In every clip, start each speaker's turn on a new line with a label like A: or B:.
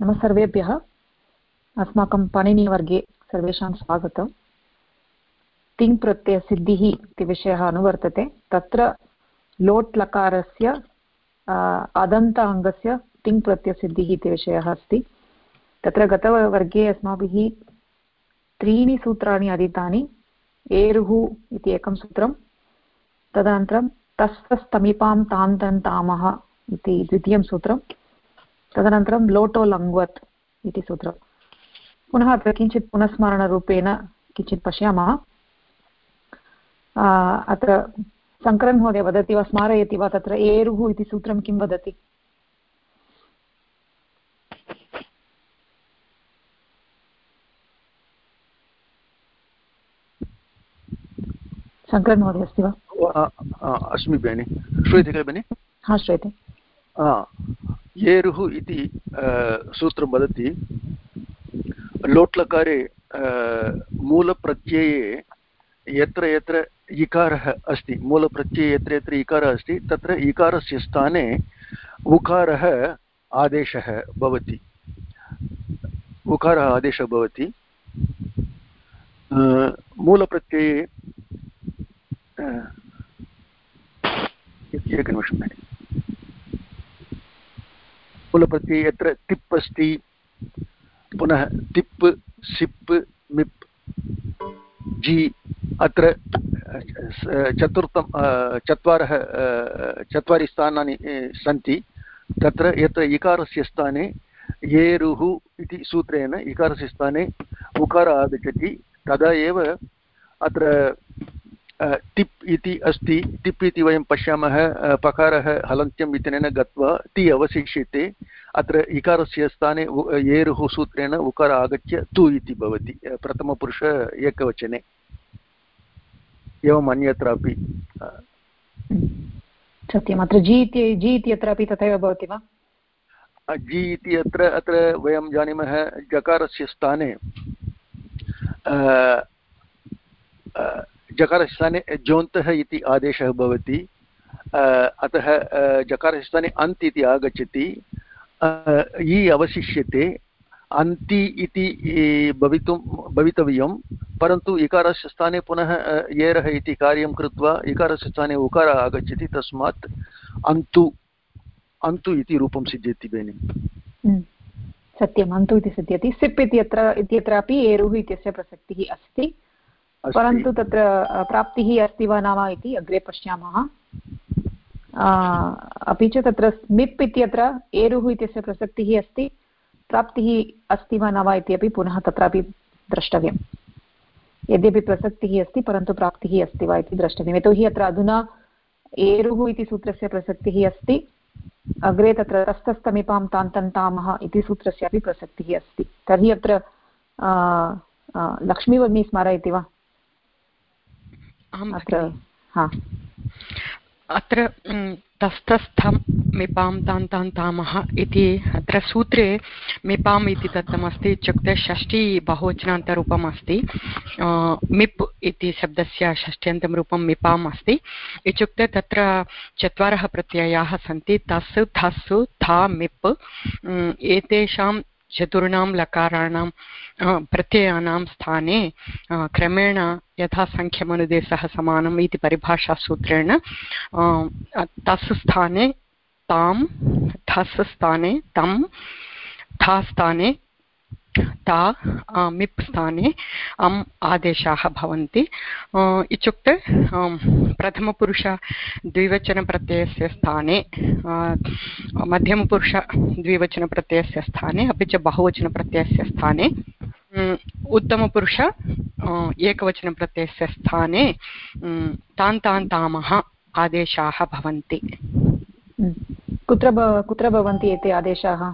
A: नमः सर्वेभ्यः। अस्माकं पाणिनिवर्गे सर्वेषां स्वागतम्। तिङ् प्रत्ययसिद्धिः इति विषयः अनुवर्तते। तत्र लोट् लकारस्य अदन्त अङ्गस्य तिङ् प्रत्ययसिद्धिः इति विषयः अस्ति। तत्र गतवर्गे अस्माभिः 3 सूत्राणि अधीतानि। एरुः इति एकं सूत्रं, तदनन्तरं तस्तस्तमिपां तान्तन्तामः इति द्वितीयं सूत्रं, तदनन्तरं लोटो लङ्वत् इति सूत्रं। पुनः अत्र किञ्चित् पुनस्मरणरूपेण किञ्चित् पश्यामः। अत्र शङ्करन् महोदय वदति वा, स्मारयति वा? तत्र एरुः इति सूत्रं किं वदति? शङ्करन् महोदय अस्ति वा?
B: अस्मि भगिनि। श्रूयते खलु भगिनि?
A: हा, श्रूयते।
B: एरुः इति सूत्रं वदति लोट्लकारे मूलप्रत्यये यत्र यत्र इकारः अस्ति, मूलप्रत्यये यत्र यत्र इकारः अस्ति तत्र इकारस्य स्थाने उकारः आदेशः भवति। उकारः आदेशः भवति। मूलप्रत्यये एकनिमिषं। मूलप्रत्यये यत्र तिप् अस्ति, पुनः तिप् सिप् मिप् जि, अत्र चत्वारि स्थानानि सन्ति। तत्र यत्र इकारस्य स्थाने एरुः इति सूत्रेण इकारस्य स्थाने उकारः आगच्छति, तदा एव अत्र तिप् इति अस्ति। तिप् इति वयं पश्यामः, पकारः हलन्त्यम् इत्यनेन गत्वा ति अवशिष्यते। अत्र इकारस्य स्थाने एरुः सूत्रेण उकारः आगत्य तु इति भवति प्रथमपुरुष एकवचने। एवम् अन्यत्रापि
A: सत्यम्। अत्र जि इत्यत्रापि तथैव भवति वा?
B: जि इति अत्र वयं जानीमः जकारस्य स्थाने जकारस्य स्थाने जोन्तः इति आदेशः भवति। अतः जकारस्य स्थाने अन्त् इति आगच्छति, इ अवशिष्यते। अन्ति इति भवितव्यं, परन्तु इकारस्य स्थाने पुनः एरः इति कार्यं कृत्वा इकारस्य स्थाने उकारः आगच्छति, तस्मात् अन्तु इति रूपं सिद्ध्यति भगिनि।
A: सत्यम्, अन्तु इति सिद्ध्यति। सिप् इत्यत्रापि एरुः इत्यस्य प्रसक्तिः अस्ति, परन्तु तत्र प्राप्तिः अस्ति वा न वा इति अग्रे पश्यामः। अपि च तत्र स्मिप् इत्यत्र एरुः इत्यस्य प्रसक्तिः अस्ति, प्राप्तिः अस्ति वा न वा इति अपि पुनः तत्रापि द्रष्टव्यं। यद्यपि प्रसक्तिः अस्ति परन्तु प्राप्तिः अस्ति वा इति द्रष्टव्यम्। यतोहि अत्र अधुना एरुः इति सूत्रस्य प्रसक्तिः अस्ति, अग्रे तत्र तस्तस्तमिपां तान्तन्तामः इति सूत्रस्यापि प्रसक्तिः अस्ति। तर्हि अत्र लक्ष्मी भगिनी स्मारयति वा?
C: अत्र तस्तस्थं मिपां तान्तान्तामः इति अत्र सूत्रे मिपाम् इति दत्तमस्ति। इत्युक्ते षष्ठी बहुवचनान्तरूपम् अस्ति। मिप् इति शब्दस्य षष्ट्यन्तं रूपं मिपाम् अस्ति। इत्युक्ते तत्र 4 प्रत्ययाः सन्ति। तस् थस् था मिप्। एतेषां चतुर्णां लकाराणां प्रत्ययानां स्थाने क्रमेण यथा संख्यमनुदेशः समानम् इति परिभाषासूत्रेण तस् स्थाने तां, थस् स्थाने तं, था स्थाने ता, मिप् स्थाने अम् आदेशाः भवन्ति। इत्युक्ते प्रथमपुरुष द्विवचनप्रत्ययस्य स्थाने, मध्यमपुरुष द्विवचनप्रत्ययस्य स्थाने, अपि च बहुवचनप्रत्ययस्य स्थाने, उत्तमपुरुष एकवचनप्रत्ययस्य स्थाने तान्तान्तामः आदेशाः भवन्ति।
A: कुत्र भवन्ति एते आदेशाः?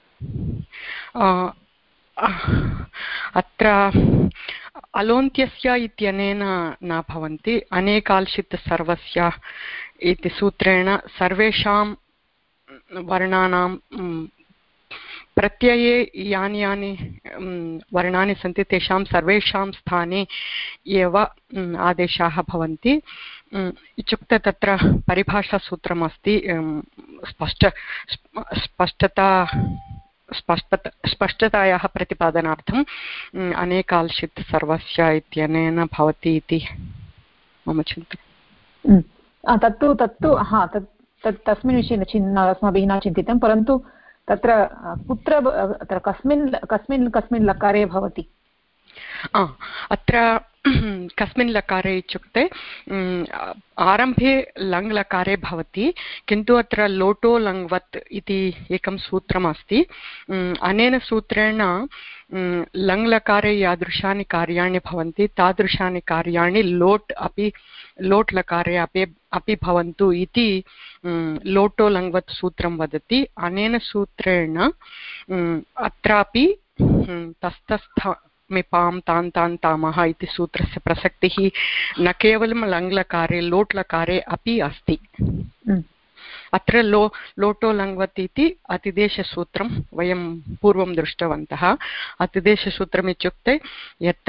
C: अत्र अलोन्त्यस्य इत्यनेन न भवन्ति। अनेकाल्शित् सर्वस्य इति सूत्रेण सर्वेषां वर्णानां प्रत्यये यानि यानि वर्णानि सन्ति तेषां सर्वेषां स्थाने एव आदेशाः भवन्ति। इत्युक्ते तत्र परिभाषासूत्रमस्ति, स्पष्टता स्पष्टतायाः प्रतिपादनार्थम् अनेकाल्शित् सर्वस्य इत्यनेन भवति इति मम चिन्तनं।
A: तत्तु हा तस्मिन् विषये अस्माभिः न चिन्तितं, परन्तु तत्र कुत्र अत्र कस्मिन् लकारे भवति?
C: अत्र कस्मिन् लकारे इत्युक्ते आरम्भे लङ् लकारे भवति, किन्तु अत्र लोटो लङ्वत् इति एकं सूत्रमस्ति। अनेन सूत्रेण लङ् लकारे यादृशानि कार्याणि भवन्ति तादृशानि कार्याणि लोट् लकारे अपि भवन्तु इति लोटो लङ्वत् सूत्रं वदति। अनेन सूत्रेण अत्रापि तस्थस्थमिपां तान्तान्तामः इति सूत्रस्य प्रसक्तिः न केवलं लङ्लकारे लोट् लकारे अपि अस्ति। अत्र लोटो लङ्वत् इति अतिदेशसूत्रं वयं पूर्वं दृष्टवन्तः। अतिदेशसूत्रम् इत्युक्ते यत्र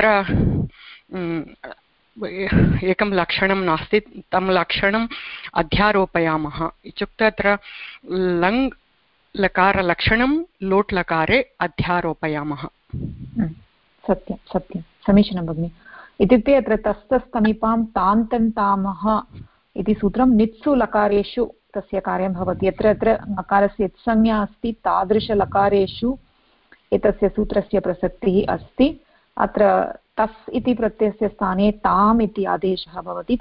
C: एकं लक्षणं नास्ति तं लक्षणम् अध्यारोपयामः इत्युक्ते अत्र लङ् लकारलक्षणं लोट् लकारे अध्यारोपयामः।
A: सत्यं समीचीनं भगिनि। इत्युक्ते अत्र तस्थस्थमीपां तान्तन्तामः इति सूत्रं नित्सु लकारेषु तस्य कार्यं भवति। यत्र लकारस्य यत्संज्ञा अस्ति तादृशलकारेषु एतस्य सूत्रस्य प्रसक्तिः अस्ति। अत्र तस् इति प्रत्ययस्य स्थाने ताम् इति आदेशः भवति।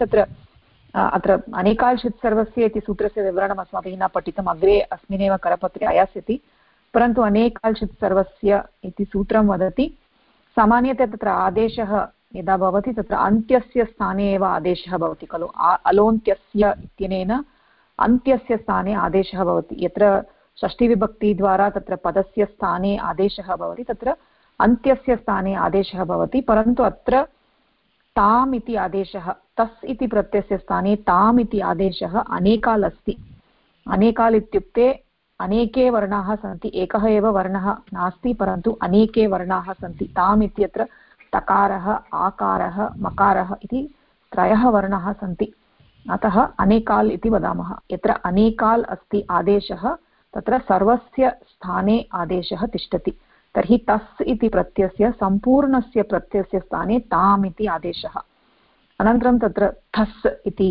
A: अत्र अनेकाल्शित् सर्वस्य इति सूत्रस्य विवरणम् अस्माभिः न पठितम्, अग्रे अस्मिन्नेव करपत्रे आयास्यति, परन्तु अनेकाल्शित् सर्वस्य इति सूत्रं वदति। सामान्यतया तत्र आदेशः यदा भवति तत्र अन्त्यस्य स्थाने एव आदेशः भवति खलु। अलोन्त्यस्य इत्यनेन अन्त्यस्य स्थाने आदेशः भवति। यत्र षष्ठीविभक्तिद्वारा तत्र पदस्य स्थाने आदेशः भवति तत्र अन्त्यस्य स्थाने आदेशः भवति, परन्तु अत्र ताम् इति आदेशः, तस् इति प्रत्ययस्य स्थाने ताम् इति आदेशः अनेकाल् अस्ति। अनेकाल् इत्युक्ते अनेके वर्णाः सन्ति, एकः एव वर्णः नास्ति, परन्तु अनेके वर्णाः सन्ति। ताम् इत्यत्र तकारः, आकारः, मकारः इति त्रयः वर्णाः सन्ति, अतः अनेकाल् इति वदामः। यत्र अनेकाल् अस्ति आदेशः तत्र सर्वस्य स्थाने आदेशः तिष्ठति। तर्हि तस् इति प्रत्ययस्य सम्पूर्णस्य प्रत्ययस्य स्थाने ताम् इति आदेशः। अनन्तरं तत्र थस् इति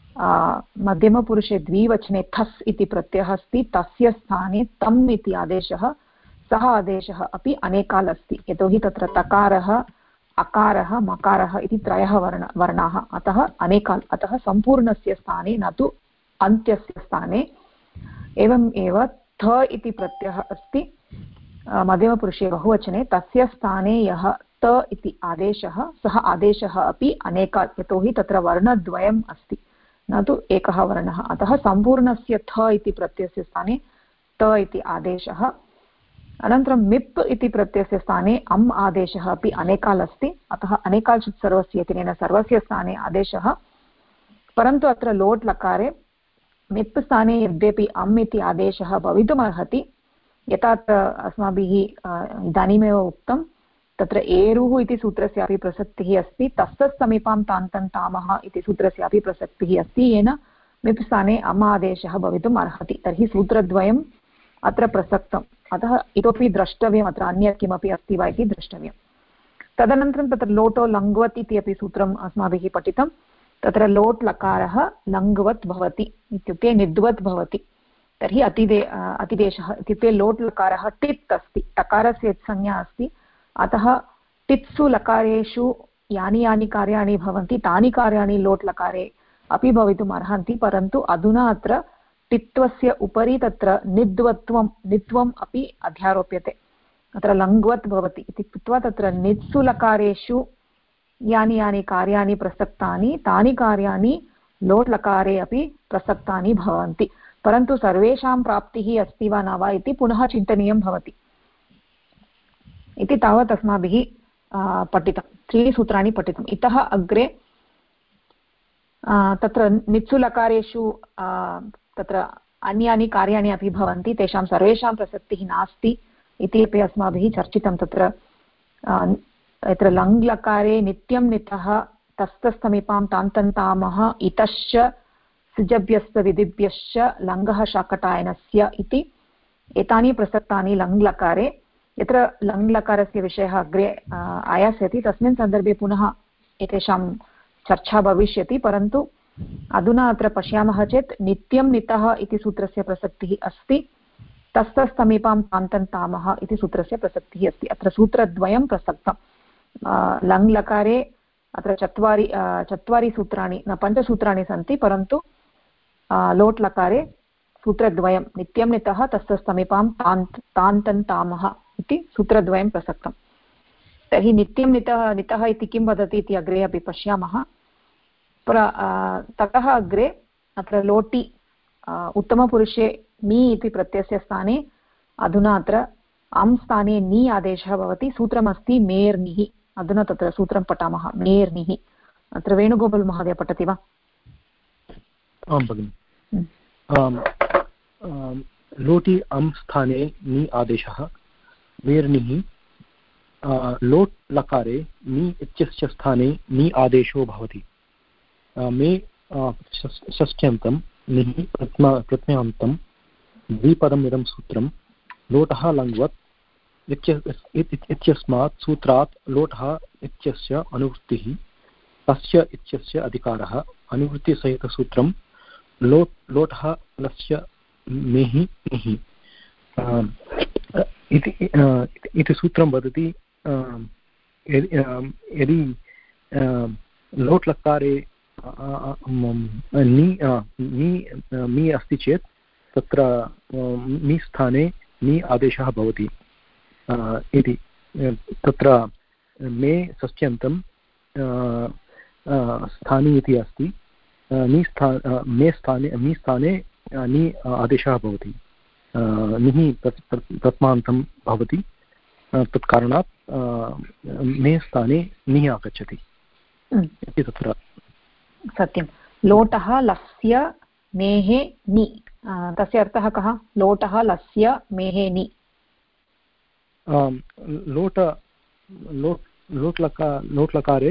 A: मध्यमपुरुषे द्विवचने थस् इति प्रत्ययः अस्ति, तस्य स्थाने तम् इति आदेशः, सः आदेशः अपि अनेकाल् अस्ति। यतोहि तत्र तकारः, अकारः, मकारः इति त्रयः वर्णाः, अतः अनेकाल्, अतः सम्पूर्णस्य स्थाने न तु अन्त्यस्य स्थाने। एवम् एव थ इति प्रत्ययः अस्ति मध्यमपुरुषे बहुवचने, तस्य स्थाने यः त इति आदेशः, सः आदेशः अपि अनेकाल्, यतोहि तत्र वर्णद्वयम् अस्ति न तु एकः वर्णः, अतः सम्पूर्णस्य थ इति प्रत्ययस्य स्थाने त इति आदेशः। अनन्तरं मिप् इति प्रत्ययस्य स्थाने अम् आदेशः अपि अनेकाल् अस्ति, अतः अनेकाल्शित् सर्वस्य इत्यनेन सर्वस्य स्थाने आदेशः। परन्तु अत्र लोट् लकारे मिप् स्थाने यद्यपि अम् इति आदेशः भवितुमर्हति, यथा अस्माभिः इदानीमेव उक्तं, तत्र एरुः इति सूत्रस्यापि प्रसक्तिः अस्ति, तस्थस्थमीपां तान्तन्तामः इति सूत्रस्यापि प्रसक्तिः अस्ति, येन मिप् स्थाने अम् आदेशः भवितुम् अर्हति। तर्हि सूत्रद्वयम् अत्र प्रसक्तम्, अतः इतोपि द्रष्टव्यम्, अत्र अन्यत् किमपि अस्ति वा इति द्रष्टव्यम्। तदनन्तरं तत्र लोटो लङ्वत् इति अपि सूत्रम् अस्माभिः पठितं। तत्र लोट् लकारः लङ्वत् भवति इत्युक्ते निद्वत् भवति। तर्हि अतिदेशः इत्युक्ते लोट् लकारः टित् अस्ति, टकारस्य यत्संज्ञा अस्ति, अतः टित्सु लकारेषु यानि यानि कार्याणि भवन्ति तानि कार्याणि लोट् लकारे अपि भवितुम् अर्हन्ति, परन्तु अधुना अत्र टित्वस्य उपरि तत्र नित्वम् अपि अध्यारोप्यते। अत्र लङ्वत् भवति इति कृत्वा तत्र नित्सु लकारेषु यानि यानि कार्याणि प्रसक्तानि तानि कार्याणि लोट् लकारे अपि प्रसक्तानि भवन्ति, परन्तु सर्वेषां प्राप्तिः अस्ति वा न वा इति पुनः चिन्तनीयं भवति। इति तावत् अस्माभिः पठितं, 3 सूत्राणि पठितम्। इतः अग्रे तत्र नित्सुलकारेषु तत्र अन्यानि कार्याणि अपि भवन्ति, तेषां सर्वेषां प्रसक्तिः नास्ति इति अपि अस्माभिः चर्चितं। तत्र लङ् लकारे नित्यं नितः तस्थस्थमीपां तान्तन्तामः इतश्च सिजभ्यस्त विधिभ्यश्च लङ्गः शाकटायनस्य इति एतानि प्रसक्तानि लङ्लकारे यत्र लङ्लकारस्य विषयः अग्रे आयास्यति तस्मिन् सन्दर्भे पुनः एतेषां चर्चा भविष्यति परन्तु अधुना अत्र पश्यामः चेत् नित्यं नितः इति सूत्रस्य प्रसक्तिः अस्ति तस्तस्थमीपां तान्तन्तामः इति सूत्रस्य प्रसक्तिः अस्ति अत्र सूत्रद्वयं प्रसक्तं लङ्लकारे अत्र चत्वारि सूत्राणि न पञ्चसूत्राणि सन्ति परन्तु लोट् लकारे सूत्रद्वयं नित्यं नितः तस्तस्थमीपां तान्तन्तामः इति सूत्रद्वयं प्रसक्तं तर्हि नित्यं नितः इति किं वदति इति अग्रे अपि पश्यामः ततः अग्रे अत्र लोटि उत्तमपुरुषे नि इति प्रत्ययस्य स्थाने अधुना अत्र अं स्थाने नि आदेशः भवति सूत्रमस्ति मेर्निः अधुना तत्र सूत्रं पठामः मेर्निः अत्र वेणुगोपाल् महोदय पठति वा
D: आं भगिनि लोटि अं स्थाने नि आदेशः मेर्निः लोट् लकारे नि इत्यस्य स्थाने नि आदेशो भवति मे षष्ट्यन्तं निः प्रत्ययान्तं द्विपदम् इदं सूत्रं लोटः लङ्वत् इत्यस्मात् सूत्रात् लोटः इत्यस्य अनुवृत्तिः तस्य इत्यस्य अधिकारः अनुवृत्तिसहितसूत्रं लोटः लस्य मेहि निः इति सूत्रं वदति यदि लोट् लकारे नि अस्ति चेत् तत्र नि स्थाने नि आदेशः भवति इति तत्र मे षष्ट्यन्तं स्थानी इति अस्ति नि स्थाने नि आदेशः भवति निः प्रथमान्तं भवति तत्कारणात् मे स्थाने निः आगच्छति इति तत्र
A: सत्यं लोटः लस्य मेः नि तस्य अर्थः कः लोटः लस्य मेः नि लोट् लकारे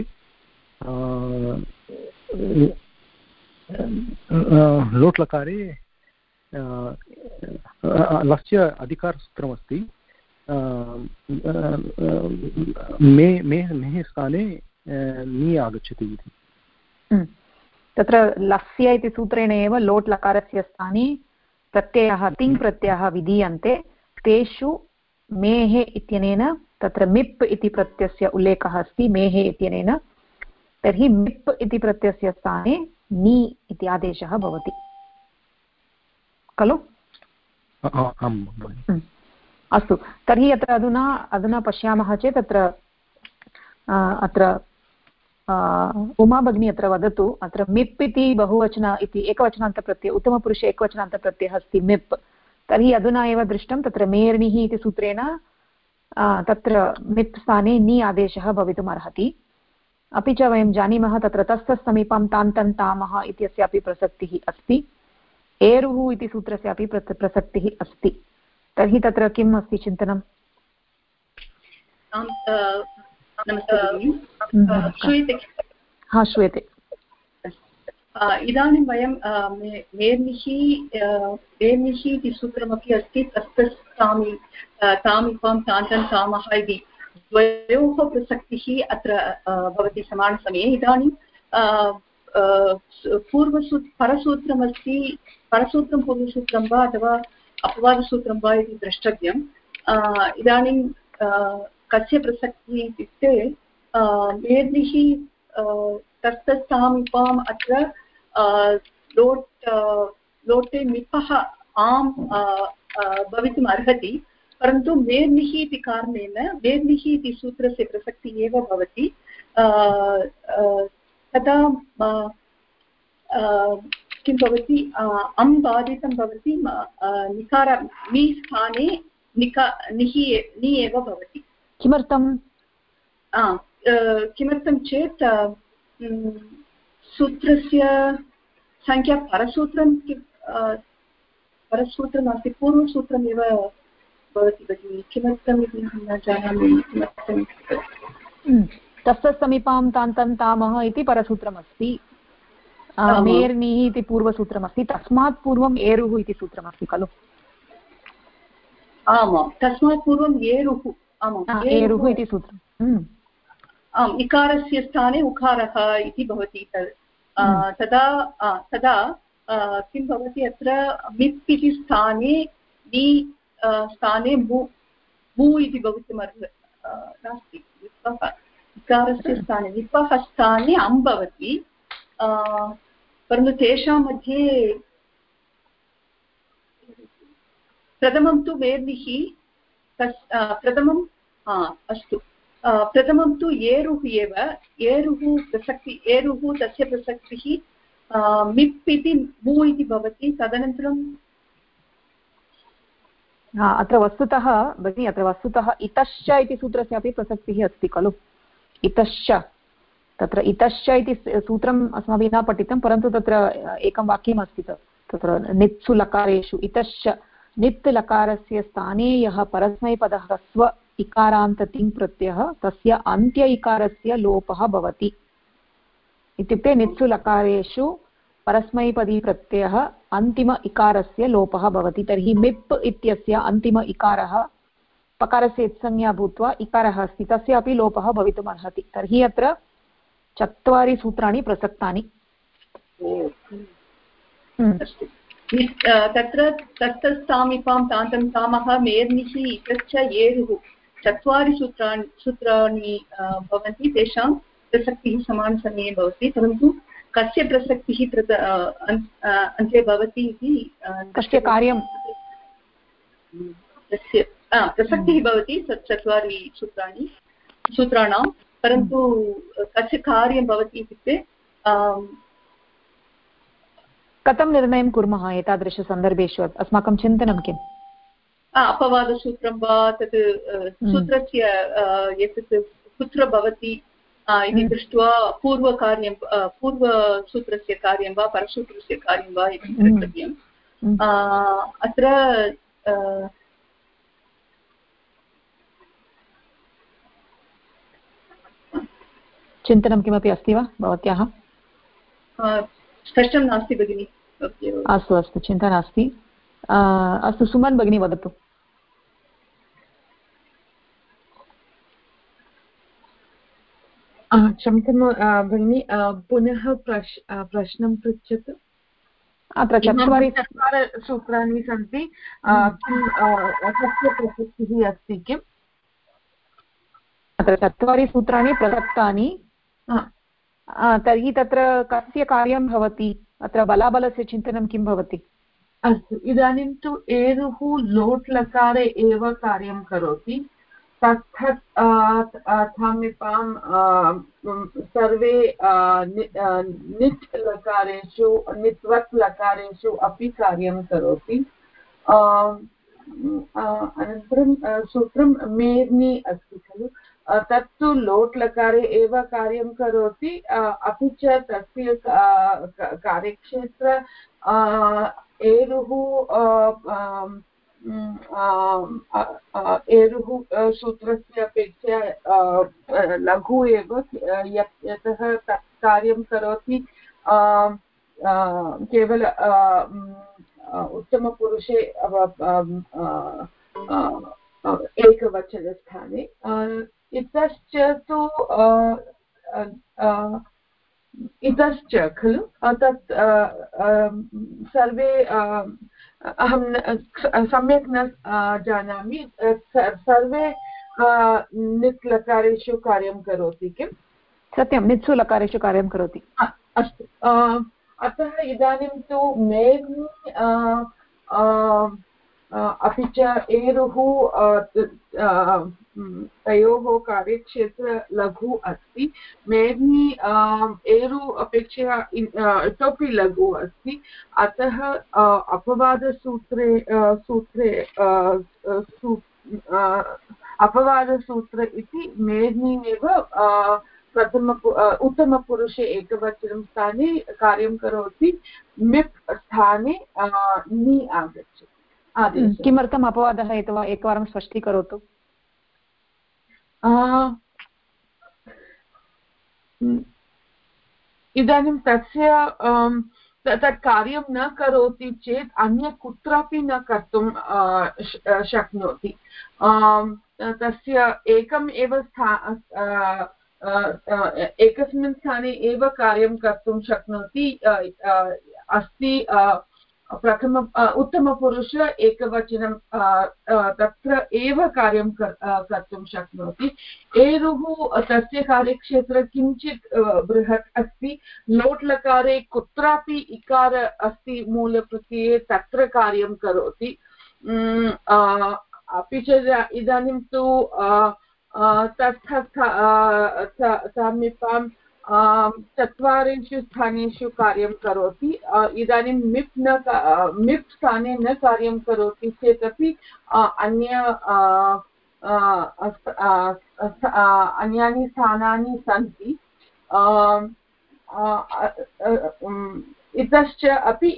A: लोट् लकारे लस्य अधिकारसूत्रमस्ति मेः स्थाने नि आगच्छति इति तत्र लस्य इति सूत्रेण एव लोट् लकारस्य स्थाने प्रत्ययः तिङ् प्रत्ययः विधीयन्ते तेषु मेः इत्यनेन तत्र मिप् इति प्रत्ययस्य उल्लेखः अस्ति मेः इत्यनेन तर्हि मिप् इति प्रत्ययस्य स्थाने नि इति आदेशः भवति खलु अस्तु तर्हि अत्र अधुना पश्यामः चेत् अत्र उमा भगिनी अत्र वदतु अत्र मिप् इति बहुवचन इति एकवचनान्तप्रत्ययः उत्तमपुरुषे एकवचनान्तप्रत्ययः अस्ति मिप् तर्हि अधुना एव दृष्टं तत्र मेर्निः इति सूत्रेण तत्र मिप् स्थाने नि आदेशः भवितुम् अर्हति अपि च वयं जानीमः तत्र तस्थसमीपं तान्तन्तामः इत्यस्यापि प्रसक्तिः अस्ति एरुः इति सूत्रस्यापि प्रसक्तिः अस्ति तर्हि तत्र किम् अस्ति चिन्तनम् हा श्रूयते
E: इदानीं वयं मेर्निः इति सूत्रमपि अस्ति तस्तस्तामि तामिपां तान्तन्तामः इति द्वयोः प्रसक्तिः अत्र भवति समानसमये इदानीं परसूत्रमस्ति परसूत्रं पूर्वसूत्रं वा अथवा अपवादसूत्रं वा इति द्रष्टव्यम् इदानीं कस्य प्रसक्तिः इत्युक्ते मेर्निः तस्तस्तामिपाम् अत्र लोटे मिपः आम् भवितुम् अर्हति परन्तु मेर्निः इति कारणेन मेर्निः इति सूत्रस्य प्रसक्तिः एव भवति तदा किं भवति अं बाधितं भवति निकार मी स्थाने नि एव भवति
A: किमर्थं
E: किमर्थं चेत् सूत्रस्य संख्या परसूत्रमस्ति पूर्वसूत्रमेव भवति भगिनि किमर्थम् इति न जानामि
A: तस्य समीपां तान्तन्तामः इति परसूत्रमस्ति मेर्निः इति पूर्वसूत्रमस्ति तस्मात् पूर्वम् एरुः इति सूत्रमस्ति खलु
E: आमां तस्मात् पूर्वं एरुः आमाम्
A: एरुः इति सूत्रम्
E: आम् इकारस्य स्थाने उकारः इति भवति तदा किं भवति अत्र मिप् इति स्थाने नि स्थाने मु इति भवितुम् नास्ति इकारस्य स्थाने विपः स्थाने अम् भवति परन्तु तेषां मध्ये प्रथमं तु वेर्निः प्रथमम् अस्तु प्रथमं तु एरुः एव एरुः तस्य प्रसक्तिः मिप् इति मु इति भवति तदनन्तरं
A: अत्र वस्तुतः भगिनि अत्र वस्तुतः इतश्च इति सूत्रस्यापि प्रसक्तिः अस्ति खलु इतश्च तत्र इतश्च इति सूत्रम् अस्माभिः न पठितं परन्तु तत्र एकं वाक्यम् अस्ति तत्र नित्सु लकारेषु इतश्च नित् लकारस्य स्थाने यः परस्मैपदः स्व इकारान्ततिङ् प्रत्ययः तस्य अन्त्य इकारस्य लोपः भवति इत्युक्ते नित्सु लकारेषु परस्मैपदी प्रत्ययः अन्तिम इकारस्य लोपः भवति तर्हि मिप् इत्यस्य अन्तिम इकारः पकारस्य इत्संज्ञा भूत्वा इकारः अस्ति तस्यापि लोपः भवितुम् अर्हति तर्हि अत्र 4 सूत्राणि प्रसक्तानि
E: तत्र तत्तस्तामिपां तान्तं तामः मेर्निः इतश्च एरुः 4 सूत्राणि भवन्ति तेषां प्रसक्तिः समानसमये भवति परन्तु कस्य प्रसक्तिः अन्ते भवति इति
A: कस्य कार्यं
E: तस्य प्रसक्तिः भवति 4 सूत्राणां परन्तु कस्य कार्यं भवति इत्युक्ते
A: कथं निर्णयं कुर्मः एतादृशसन्दर्भेषु अस्माकं चिन्तनं किम्
E: अपवादसूत्रं वा तत् सूत्रस्य एतत् कुत्र भवति इति दृष्ट्वा पूर्वसूत्रस्य कार्यं वा परसूत्रस्य कार्यं वा इति द्रष्टव्यम् अत्र
A: चिन्तनं किमपि अस्ति वा भवत्याः
E: स्पष्टं नास्ति भगिनि
A: अस्तु अस्तु चिन्ता नास्ति अस्तु सुमन् भगिनी वदतु
F: क्षम्यतां भगिनि पुनः प्रश्नं पृच्छतु
A: अत्र
F: 4 सूत्राणि सन्ति कस्य प्रसक्तिः अस्ति किम्
A: अत्र 4 सूत्राणि प्रसक्तानि तर्हि तत्र कस्य कार्यं भवति अत्र बलाबलस्य चिन्तनं किं भवति
F: अस्तु इदानीं तु एरुः लोट् लकारे एव कार्यं करोति थामिपां सर्वे निट् लकारेषु नित्वत् लकारेषु अपि कार्यं करोति अनन्तरं सूत्रं मेर्नि अस्ति खलु तत्तु लोट् लकारे एव कार्यं करोति अपि च तस्य कार्यक्षेत्र एरुः सूत्रस्य अपेक्षया लघु एव यतः तत् कार्यं करोति केवल उत्तमपुरुषे एकवचनस्थाने इतश्च तु इतश्च खलु तत् सर्वे अहं सम्यक् न जानामि सर्वे नित् लकारेषु कार्यं करोति किम्
A: सत्यं नित्सु लकारेषु कार्यं करोति
F: अस्तु अतः इदानीं तु मेर्नि अपि च एरुः तयोः कार्यक्षेत्र लघु अस्ति मेर्नि एरु अपेक्षया इतोपि लघु अस्ति अतः अपवादसूत्र इति मेर्निमेव उत्तमपुरुषे एकवचनं स्थाने कार्यं करोति मिप् स्थाने नि आगच्छति
A: किमर्थम् अपवादः एकवारं स्पष्टीकरोतु
F: इदानीं तस्य तत् कार्यं न करोति चेत् अन्य कुत्रापि न कर्तुं शक्नोति तस्य एकम् एव एकस्मिन् स्थाने एव कार्यं कर्तुं शक्नोति अस्ति प्रथम उत्तमपुरुष एकवचनं तत्र एव कार्यं कर्तुं शक्नोति एरुः तस्य कार्यक्षेत्र किञ्चित् बृहत् अस्ति लोट् लकारे कुत्रापि इकार अस्ति मूलप्रत्यये तत्र कार्यं करोति अपि च इदानीं तु तस्थ सामीपां चत्वारिषु स्थानेषु कार्यं करोति इदानीं मिप् स्थाने न कार्यं करोति चेदपि अन्यानि स्थानानि सन्ति इतश्च अपि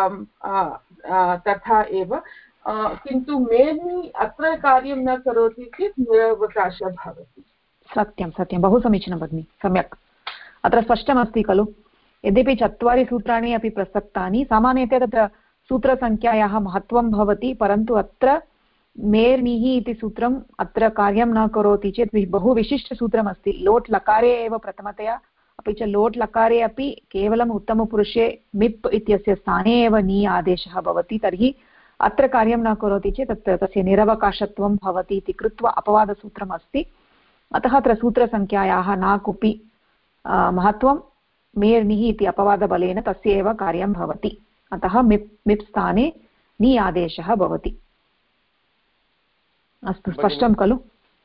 F: तथा एव किन्तु मेनि अत्र कार्यं न करोति चेत् निरवकाशः भवति
A: सत्यं सत्यं बहु समीचीनं भगिनि सम्यक् अत्र स्पष्टमस्ति खलु यद्यपि 4 सूत्राणि अपि प्रसक्तानि सामान्यतया तत्र सूत्रसङ्ख्यायाः महत्त्वं भवति परन्तु अत्र मेर्निः इति सूत्रम् अत्र कार्यं न करोति चेत् बहु विशिष्टसूत्रमस्ति लोट् लकारे एव प्रथमतया अपि च लोट् लकारे अपि केवलम् उत्तमपुरुषे मिप् इत्यस्य स्थाने एव नि आदेशः भवति तर्हि अत्र कार्यं न करोति चेत् तस्य निरवकाशत्वं भवति इति कृत्वा अपवादसूत्रम् अस्ति अतः अत्र सूत्रसङ्ख्यायाः न कोऽपि महत्त्वं मेर्निः इति अपवादबलेन तस्य एव कार्यं भवति अतः मिप् स्थाने नि आदेशः भवति अस्तु स्पष्टं खलु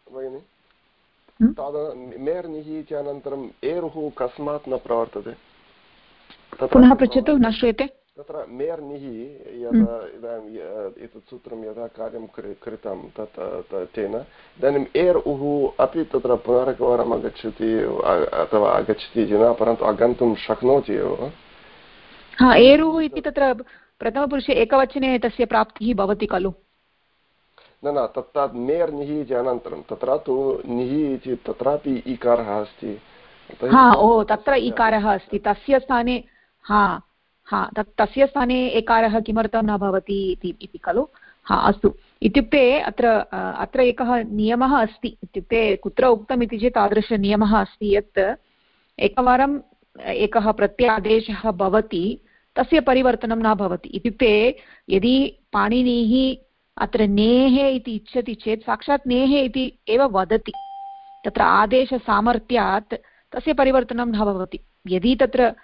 G: मेर्निः इति अनन्तरम् एरुः कस्मात् न प्रवर्तते
A: पुनः पृच्छतु न श्रूयते
G: तत्र मेर्निः यदा इदानीम् एतत् सूत्रं यदा कार्यं कृतं तेन इदानीम् एर् उः अपि तत्र पुनरेकवारम् आगच्छति अथवा आगच्छति इति न परन्तु आगन्तुं शक्नोति एव
A: एरुः इति तत्र प्रथमपुरुषे एकवचने तस्य प्राप्तिः भवति खलु
G: न तत् मेर्निः इति अनन्तरं तत्र तु निः इति तत्रापि इकारः अस्ति
A: तत्र इकारः अस्ति तस्य स्थाने तस्य स्थाने एकारः किमर्थं न भवति इति खलु अस्तु इत्युक्ते अत्र एकः नियमः अस्ति इत्युक्ते कुत्र उक्तम् इति चेत् तादृशनियमः अस्ति यत् एकवारम् एकः प्रत्यादेशः भवति तस्य परिवर्तनं न भवति इत्युक्ते यदि पाणिनिः अत्र नेः इति इच्छति चेत् साक्षात् नेः इति एव वदति तत्र आदेशसामर्थ्यात् तस्य परिवर्तनं न भवति यदि तत्र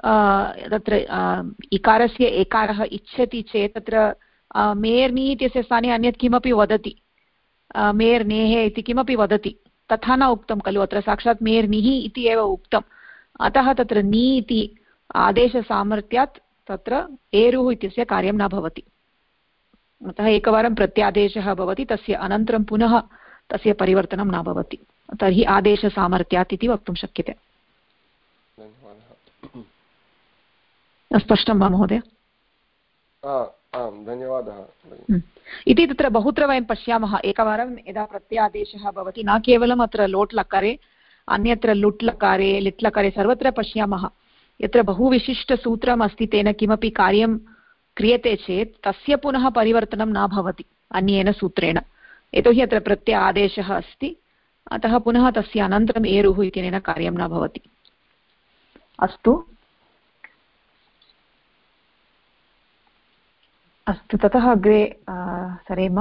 A: इकारस्य एकारः इच्छति चेत् तत्र मेर्नि इत्यस्य स्थाने अन्यत् किमपि वदति मेर्नेः इति किमपि वदति तथा न उक्तं खलु अत्र साक्षात् मेर्निः इति एव उक्तम् अतः तत्र नि इति आदेशसामर्थ्यात् तत्र एरुः इत्यस्य कार्यं न भवति अतः एकवारं प्रत्यादेशः भवति तस्य अनन्तरं पुनः तस्य परिवर्तनं न भवति तर्हि आदेशसामर्थ्यात् इति वक्तुं शक्यते स्पष्टं वा महोदय
G: धन्यवादः
A: इति तत्र बहुत्र वयं पश्यामः एकवारं यदा प्रत्यादेशः भवति न केवलम् अत्र लोट् लकारे अन्यत्र लुट् लकारे लिट् लकारे सर्वत्र पश्यामः यत्र बहु विशिष्टसूत्रम् अस्ति तेन किमपि कार्यं क्रियते चेत् तस्य पुनः परिवर्तनं न भवति अन्येन सूत्रेण यतोहि अत्र प्रत्यय आदेशः अस्ति अतः पुनः तस्य अनन्तरम् एरुः इत्यनेन कार्यं न भवति अस्तु ततः अग्रे सरेम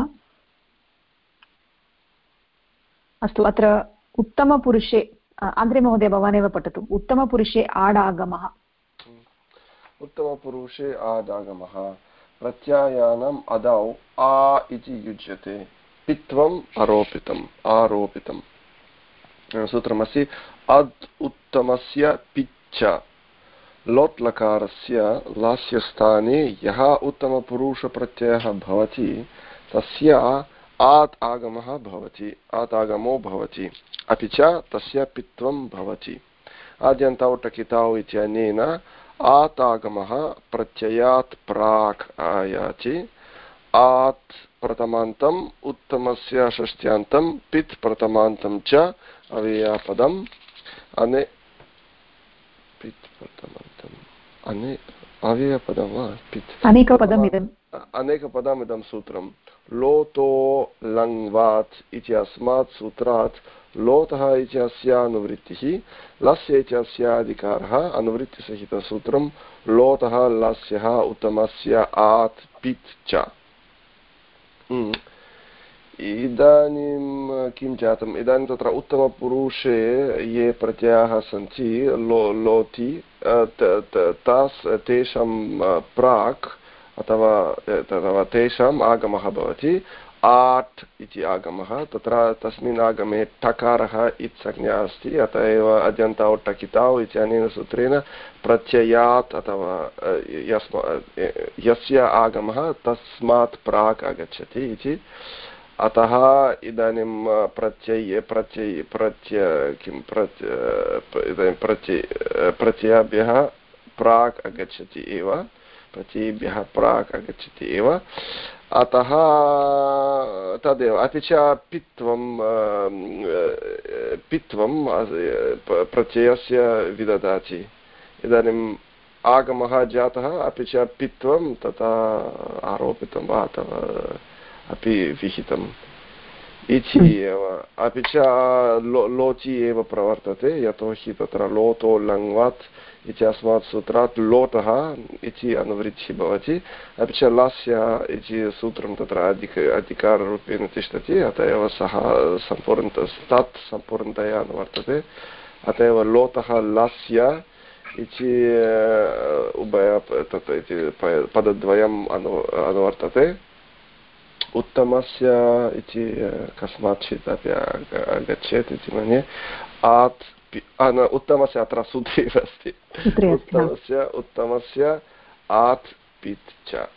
A: अस्तु अत्र उत्तमपुरुषे आन्द्रे महोदय भवानेव पठतु उत्तमपुरुषे आडागमः
G: उत्तमपुरुषे आडागमः प्रत्यायानाम् अदौ आ इति युज्यते पित्वम् आरोपितम् सूत्रमस्ति अद् उत्तमस्य पिच्च लोट् लकारस्य लास्य स्थाने यः उत्तमपुरुषप्रत्ययः भवति तस्य आत् आगमो भवति अपि च तस्य पित्वं भवति आद्यन्तौटकितौ इत्यनेन आत् आगमः प्रत्ययात् प्राक् आयाति आत् प्रथमान्तम् उत्तमस्य षष्ट्यान्तं पित् प्रथमान्तं च अव्ययपदम् अव्ययपदं वा अनेकपदमिदं सूत्रं लोतो लङ्वात् इति अस्मात् सूत्रात् लोतः इति अस्यानुवृत्तिः लस्य इति अस्याधिकारः अनुवृत्तिसहितसूत्रं लोतः लस्यः उत्तमस्य आत् पित् च। इदानीं किं जातम् इदानीं तत्र उत्तमपुरुषे ये प्रत्ययाः सन्ति लोति तेषां प्राक् अथवा तेषाम् आगमः भवति आट् इति आगमः। तत्र तस्मिन् आगमे टकारः इति संज्ञा अस्ति अत एव अद्यन्ताौ टकिताौ इत्यनेन सूत्रेण प्रत्ययात् अथवा यस्य आगमः तस्मात् प्राक् आगच्छति इति। अतः इदानीं प्रत्ययेभ्यः प्राक् आगच्छति एव प्रत्ययेभ्यः प्राक् आगच्छति एव। अतः तदेव अपि च पित्वं प्रत्ययस्य विददाति। इदानीम् आगमः जातः अपि च पित्वं तथा आरोपितं वा अथवा अपि विहितम् इति एव। अपि च लोचि एव प्रवर्तते यतोहि तत्र लोतो लङ्वात् इति अस्मात् सूत्रात् लोटः इति अनुवृत्तिः भवति। अपि च लस्य इति सूत्रं तत्र अधिकाररूपेण तिष्ठति अत एव सः तत् सम्पूर्णतया अनुवर्तते। अत एव लोटः लस्य इति उभय तत् इति पदद्वयम् अनुवर्तते। उत्तमस्य इति कस्माच्चित् अपि आगच्छेत् इति मन्ये। उत्तमस्य अत्र सूत्रे अस्ति उत्तमस्य आत् पित् च।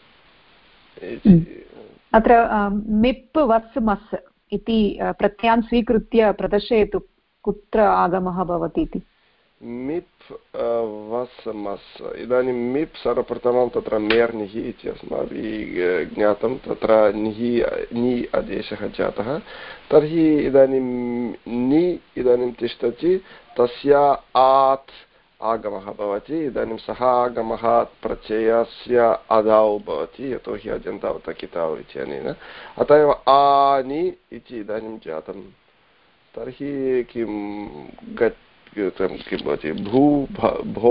A: अत्र मिप् वस् मस् इति प्रत्ययान् स्वीकृत्य प्रदर्शयतु कुत्र आगमः भवति इति।
G: मिप् वस् मस् इदानीं मिप् सर्वप्रथमं तत्र मेर्निः इति अस्माभिः ज्ञातं तत्र नि आदेशः जातः। तर्हि इदानीं नि इदानीं तिष्ठति तस्य आत् आगमः भवति। इदानीं सः आगमः प्रत्ययस्य अधौ भवति यतोहि अजन्ताौ तकिताौ इत्यनेन। अत एव आनि इति इदानीं जातं। तर्हि किं किं भवति भू भो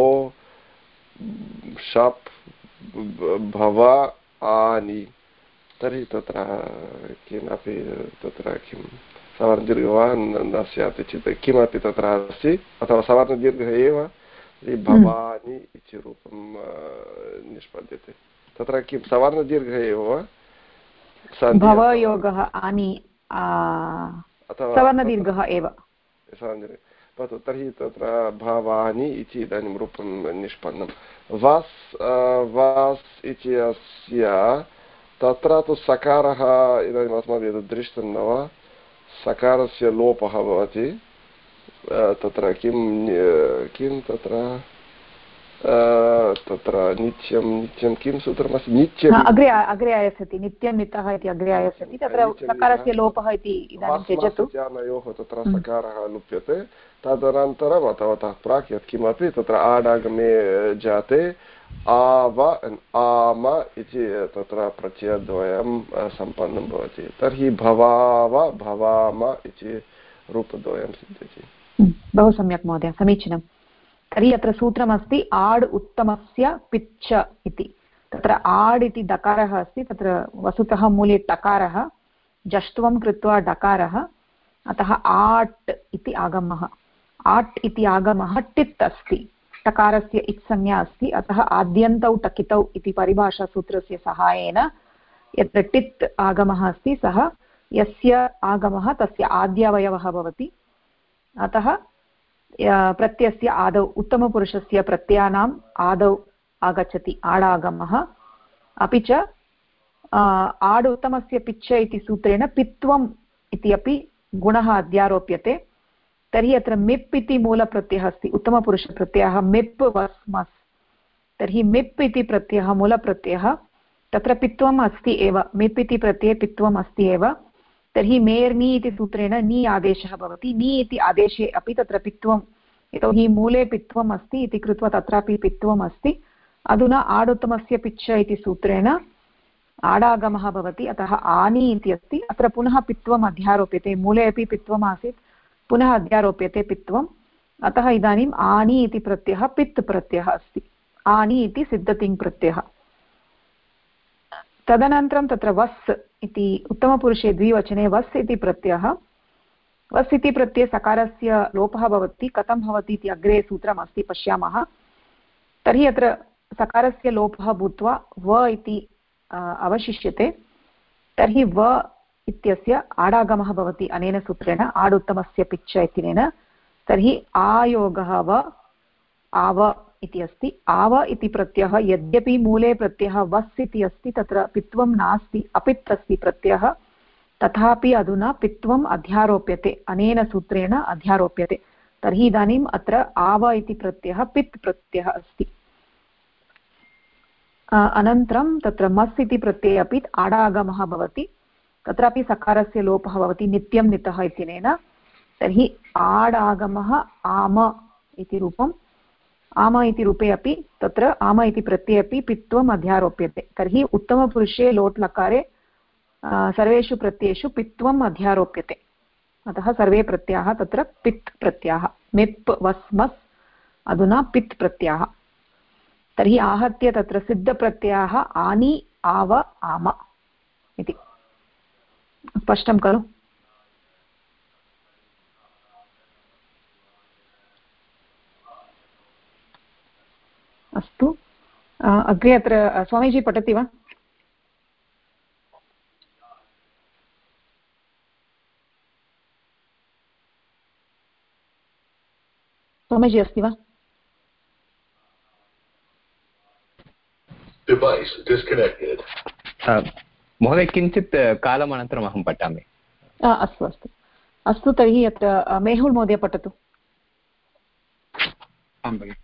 G: शप् भव आनि। तर्हि तत्र किमपि तत्र किं सवर्णदीर्घः वा न स्यात् चेत् किमपि तत्र अस्ति अथवा सवर्णदीर्घः एव भवानि इति रूपं निष्पद्यते। तत्र किं सवर्णदीर्घः एव वा
A: भवयोगः आनि अथवा सवर्णदीर्घः एव
G: भवतु। तर्हि तत्र भवानि इति इदानीं रूपं निष्पन्नं। वास् इति अस्य तत्र तु सकारः इदानीम् अस्माभिः दृष्टं न वा सकारस्य लोपः भवति। तत्र किं तत्र नित्यं किं सूत्रमस्ति नित्यम्
A: अग्रे आयास्यति नित्यं नितः इति अग्रे आयास्यति तत्र सकारस्य लोपः इति इदानीं त्यजतु।
G: तत्र सकारः लुप्यते तदनन्तरम् अथवा तः प्राक् यत्किमपि तत्र आडागमे जाते आव आम इति तत्र प्रत्ययद्वयं सम्पन्नं भवति। तर्हि भवाव भवाम इति रूपद्वयं सिद्ध्यति।
A: बहु सम्यक् महोदय समीचीनं। तर्हि अत्र सूत्रमस्ति आड् उत्तमस्य पिच्च इति। तत्र आड् इति दकारः अस्ति तत्र वस्तुतः मूले टकारः जष्ट्वं कृत्वा डकारः अतः आट् इति आगमः। आट् इति आगमः टित् अस्ति टकारस्य इत् संज्ञा अस्ति अतः आद्यन्तौ टकितौ इति परिभाषासूत्रस्य सहायेन यत्र टित् आगमः अस्ति सः यस्य आगमः तस्य आद्यावयवः भवति। अतः प्रत्ययस्य आदौ उत्तमपुरुषस्य प्रत्ययानाम् आदौ आगच्छति आडागमः। अपि च आड् उत्तमस्य पिच्च इति सूत्रेण पित्वम् इति अपि गुणः अध्यारोप्यते। तर्हि अत्र मिप् इति मूलप्रत्ययः अस्ति उत्तमपुरुषप्रत्ययः मिप् वस् मस्। तर्हि मिप् इति प्रत्ययः मूलप्रत्ययः तत्र पित्वम् अस्ति एव मिप् इति प्रत्यये पित्वम् अस्ति एव। तर्हि मेर्नि इति सूत्रेण नि आदेशः भवति। नि इति आदेशे अपि तत्र पित्वं यतोहि मूले पित्वम् अस्ति इति कृत्वा तत्रापि पित्वम् अस्ति अधुना आडुत्तमस्य पिच्च इति सूत्रेण आडागमः भवति, अतः आनि इति अस्ति। अत्र पुनः पित्वम् अध्यारोप्यते, मूले अपि पित्वम् आसीत्, पुनः अध्यारोप्यते पित्वम्, अतः इदानीम् आनि इति प्रत्ययः पित् प्रत्ययः अस्ति। आनि इति सिद्धतिङ् प्रत्ययः। तदनन्तरं तत्र वस् इति उत्तमपुरुषे द्विवचने वस् इति प्रत्ययः। वस् इति प्रत्यये सकारस्य लोपः भवति, कथं भवति इति अग्रे सूत्रमस्ति, पश्यामः। तर्हि अत्र सकारस्य लोपः भूत्वा व इति अवशिष्यते। तर्हि व इत्यस्य आडागमः भवति अनेन सूत्रेण, आडुत्तमस्य पिच्च इत्यनेन। तर्हि आयोगः व आव इति अस्ति। आव इति प्रत्ययः यद्यपि मूले प्रत्ययः वस् इति अस्ति, तत्र पित्वं नास्ति, अपित् अस्ति प्रत्ययः, तथापि अधुना पित्वम् अध्यारोप्यते, अनेन सूत्रेण अध्यारोप्यते। तर्हि इदानीम् अत्र आव इति प्रत्ययः पित् प्रत्ययः अस्ति। अनन्तरं तत्र मस् इति प्रत्यये अपि आडागमः भवति, तत्रापि सकारस्य लोपः भवति, नित्यं नितः इत्यनेन। तर्हि आडागमः आम इति रूपम्, आम इति रूपे अपि तत्र आम इति प्रत्यये अपि पित्वम् अध्यारोप्यते। तर्हि उत्तमपुरुषे लोट् लकारे सर्वेषु प्रत्ययेषु पित्वम् अध्यारोप्यते, अतः सर्वे प्रत्ययाः तत्र पित् प्रत्ययाः, मिप् वस् मस्, अधुना पित् प्रत्ययाः। तर्हि आहत्य तत्र सिद्धप्रत्ययाः आनि आव आम इति। स्पष्टं खलु? अस्तु, अग्रे अत्र स्वामीजी पठति वा? स्वामीजी अस्ति वा?
H: महोदय, किञ्चित् कालम् अनन्तरम् अहं पठामि।
A: अस्तु अस्तु अस्तु, तर्हि अत्र मेहुल् महोदय पठतु।
I: आं भगिनि।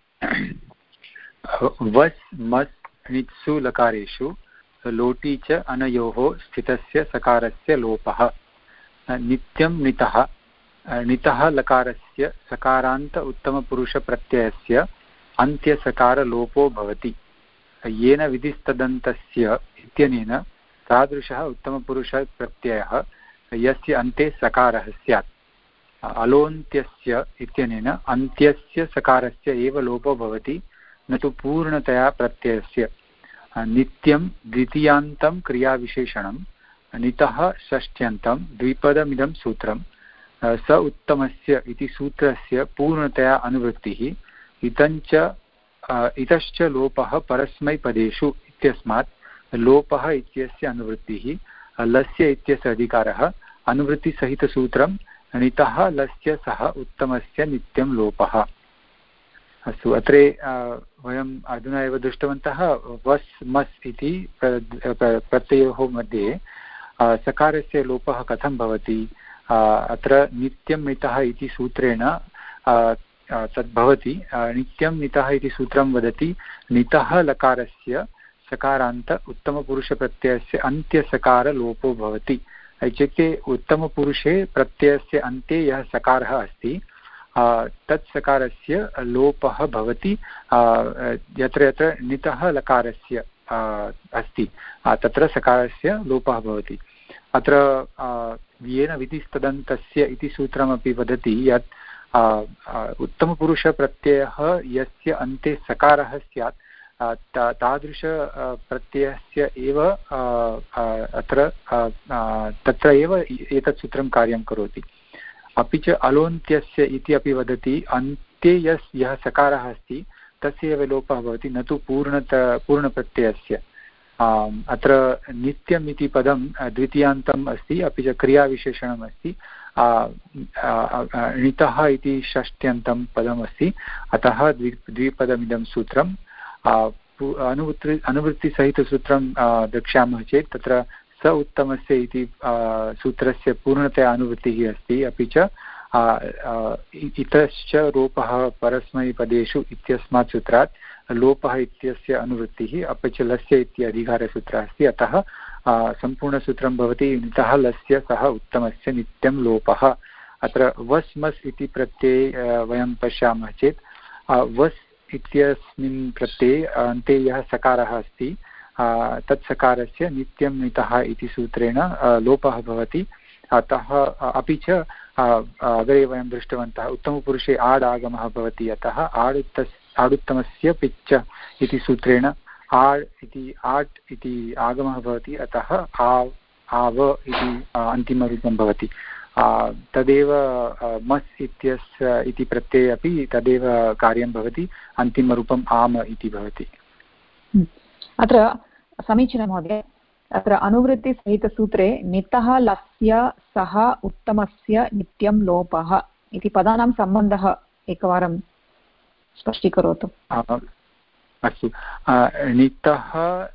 I: वस् मस् नित्सु लकारेषु लोटि च अनयोः स्थितस्य सकारस्य लोपः। नित्यं नितः, नितः लकारस्य सकारान्त उत्तमपुरुषप्रत्ययस्य अन्त्यसकारलोपो भवति। येन विधिस्तदन्तस्य इत्यनेन तादृशः उत्तमपुरुषप्रत्ययः यस्य अन्ते सकारः स्यात्। अलोन्त्यस्य इत्यनेन अन्त्यस्य सकारस्य एव लोपो भवति, न तु पूर्णतया प्रत्ययस्य। नित्यं द्वितीयान्तं क्रियाविशेषणं, नितः षष्ट्यन्तं द्विपदमिदं सूत्रं। स उत्तमस्य इति सूत्रस्य पूर्णतया अनुवृत्तिः। इतश्च लोपः परस्मैपदेषु इत्यस्मात् लोपः इत्यस्य अनुवृत्तिः। लस्य इत्यस्य अधिकारः। अनुवृत्तिसहितसूत्रं नितः लस्य सह उत्तमस्य नित्यं लोपः। अस्तु, अत्रे वयम् अधुना एव दृष्टवन्तः वस् मस् इति प्रत्ययोः मध्ये सकारस्य लोपः कथं भवति। अत्र नित्यं नितः इति सूत्रेण तद्भवति। नित्यं नितः इति सूत्रं वदति नितः लकारस्य सकारान्त उत्तमपुरुषप्रत्ययस्य अन्त्यसकारलोपो भवति। इत्युक्ते उत्तमपुरुषे प्रत्ययस्य अन्ते यः सकारः अस्ति तत् सकारस्य लोपः भवति यत्र यत्र नितः लकारस्य अस्ति तत्र सकारस्य लोपः भवति। अत्र येन विधिस्तदन्तस्य इति सूत्रमपि वदति यत् उत्तमपुरुषप्रत्ययः यस्य अन्ते सकारः स्यात् तादृश प्रत्ययस्य एव अत्र तत्र एव एतत् सूत्रं कार्यं करोति। अपि च अलोन्त्यस्य इति अपि वदति अन्ते यः सकारः अस्ति तस्य एव लोपः भवति, न तु पूर्णप्रत्ययस्य। अत्र नित्यम् इति पदं द्वितीयान्तम् अस्ति, अपि च क्रियाविशेषणम् अस्ति। णितः इति षष्ट्यन्तं पदमस्ति, अतः द्विपदमिदं सूत्रम्। अनुवृत्तिसहितसूत्रं द्रक्ष्यामः चेत् तत्र स उत्तमस्य इति सूत्रस्य पूर्णतया अनुवृत्तिः अस्ति। अपि च इतश्च लोपः परस्मैपदेषु इत्यस्मात् सूत्रात् लोपः इत्यस्य अनुवृत्तिः। अपि च लस्य इति अधिकारसूत्रः अस्ति, अतः सम्पूर्णसूत्रं भवति नितः लस्य सह उत्तमस्य नित्यं लोपः। अत्र वस् मस् इति प्रत्यये वयं पश्यामः चेत् वस् इत्यस्मिन् प्रत्यये अन्ते यः सकारः अस्ति तत् सकारस्य नित्यं नितः इति सूत्रेण लोपः भवति। अतः अपि च अग्रे वयं दृष्टवन्तः उत्तमपुरुषे आड् आगमः भवति, अतः आडुत्तमस्य पिच्च इति सूत्रेण आट् इति आगमः भवति, अतः आव इति अन्तिमरूपं भवति। तदेव मस् इति प्रत्यये अपि तदेव कार्यं भवति, अन्तिमरूपम् आम इति भवति।
A: अत्र समीचीनं महोदय। अत्र अनुवृत्तिसहितसूत्रे नितः लस्य सः उत्तमस्य नित्यं लोपः इति पदानां सम्बन्धः एकवारं स्पष्टीकरोतु।
I: अस्तु, नितः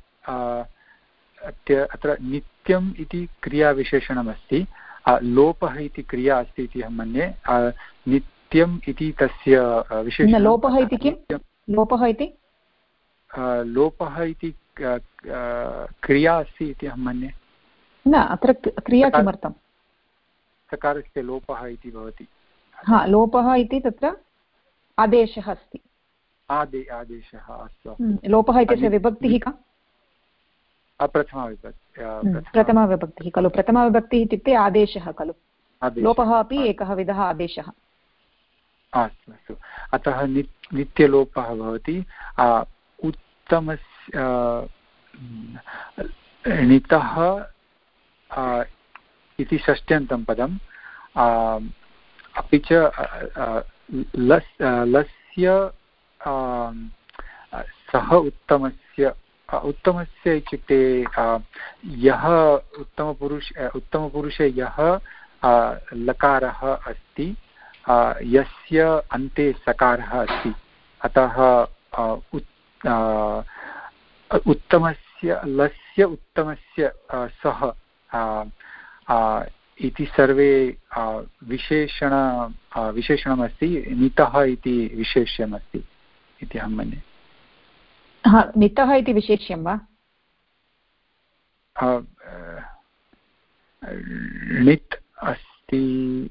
I: अत्र नित्यम् इति क्रियाविशेषणमस्ति, लोपः इति क्रिया अस्ति इति अहं मन्ये। नित्यम् इति तस्य विशेषणं।
A: लोपः इति किं? लोपः इति क्रिया अस्ति इति अहं मन्ये। न, अत्र क्रिया किमर्थं?
I: सकारस्य लोपः इति भवति।
A: हा, लोपः इति तत्र आदेशः अस्ति।
I: आदेशः, अस्तु।
A: लोपः इत्यस्य विभक्तिः का? प्रथमाविभक्तिः खलु। प्रथमाविभक्तिः इत्युक्ते आदेशः खलु। लोपः अपि एकः विधः आदेशः।
I: अस्तु अस्तु। अतः नित्यलोपः भवति। उत्तमस्य नितः इति षष्ट्यन्तं पदम्, अपि च लस्य सः उत्तमस्य इत्युक्ते यः उत्तमपुरुषे यः लकारः अस्ति, यस्य अन्ते सकारः अस्ति, अतः लस्य उत्तमस्य सः इति सर्वे विशेषणमस्ति। नितः इति विशेष्यमस्ति इति अहं मन्ये।
A: नितः इति विशेष्यं वा?
I: नित् अस्ति,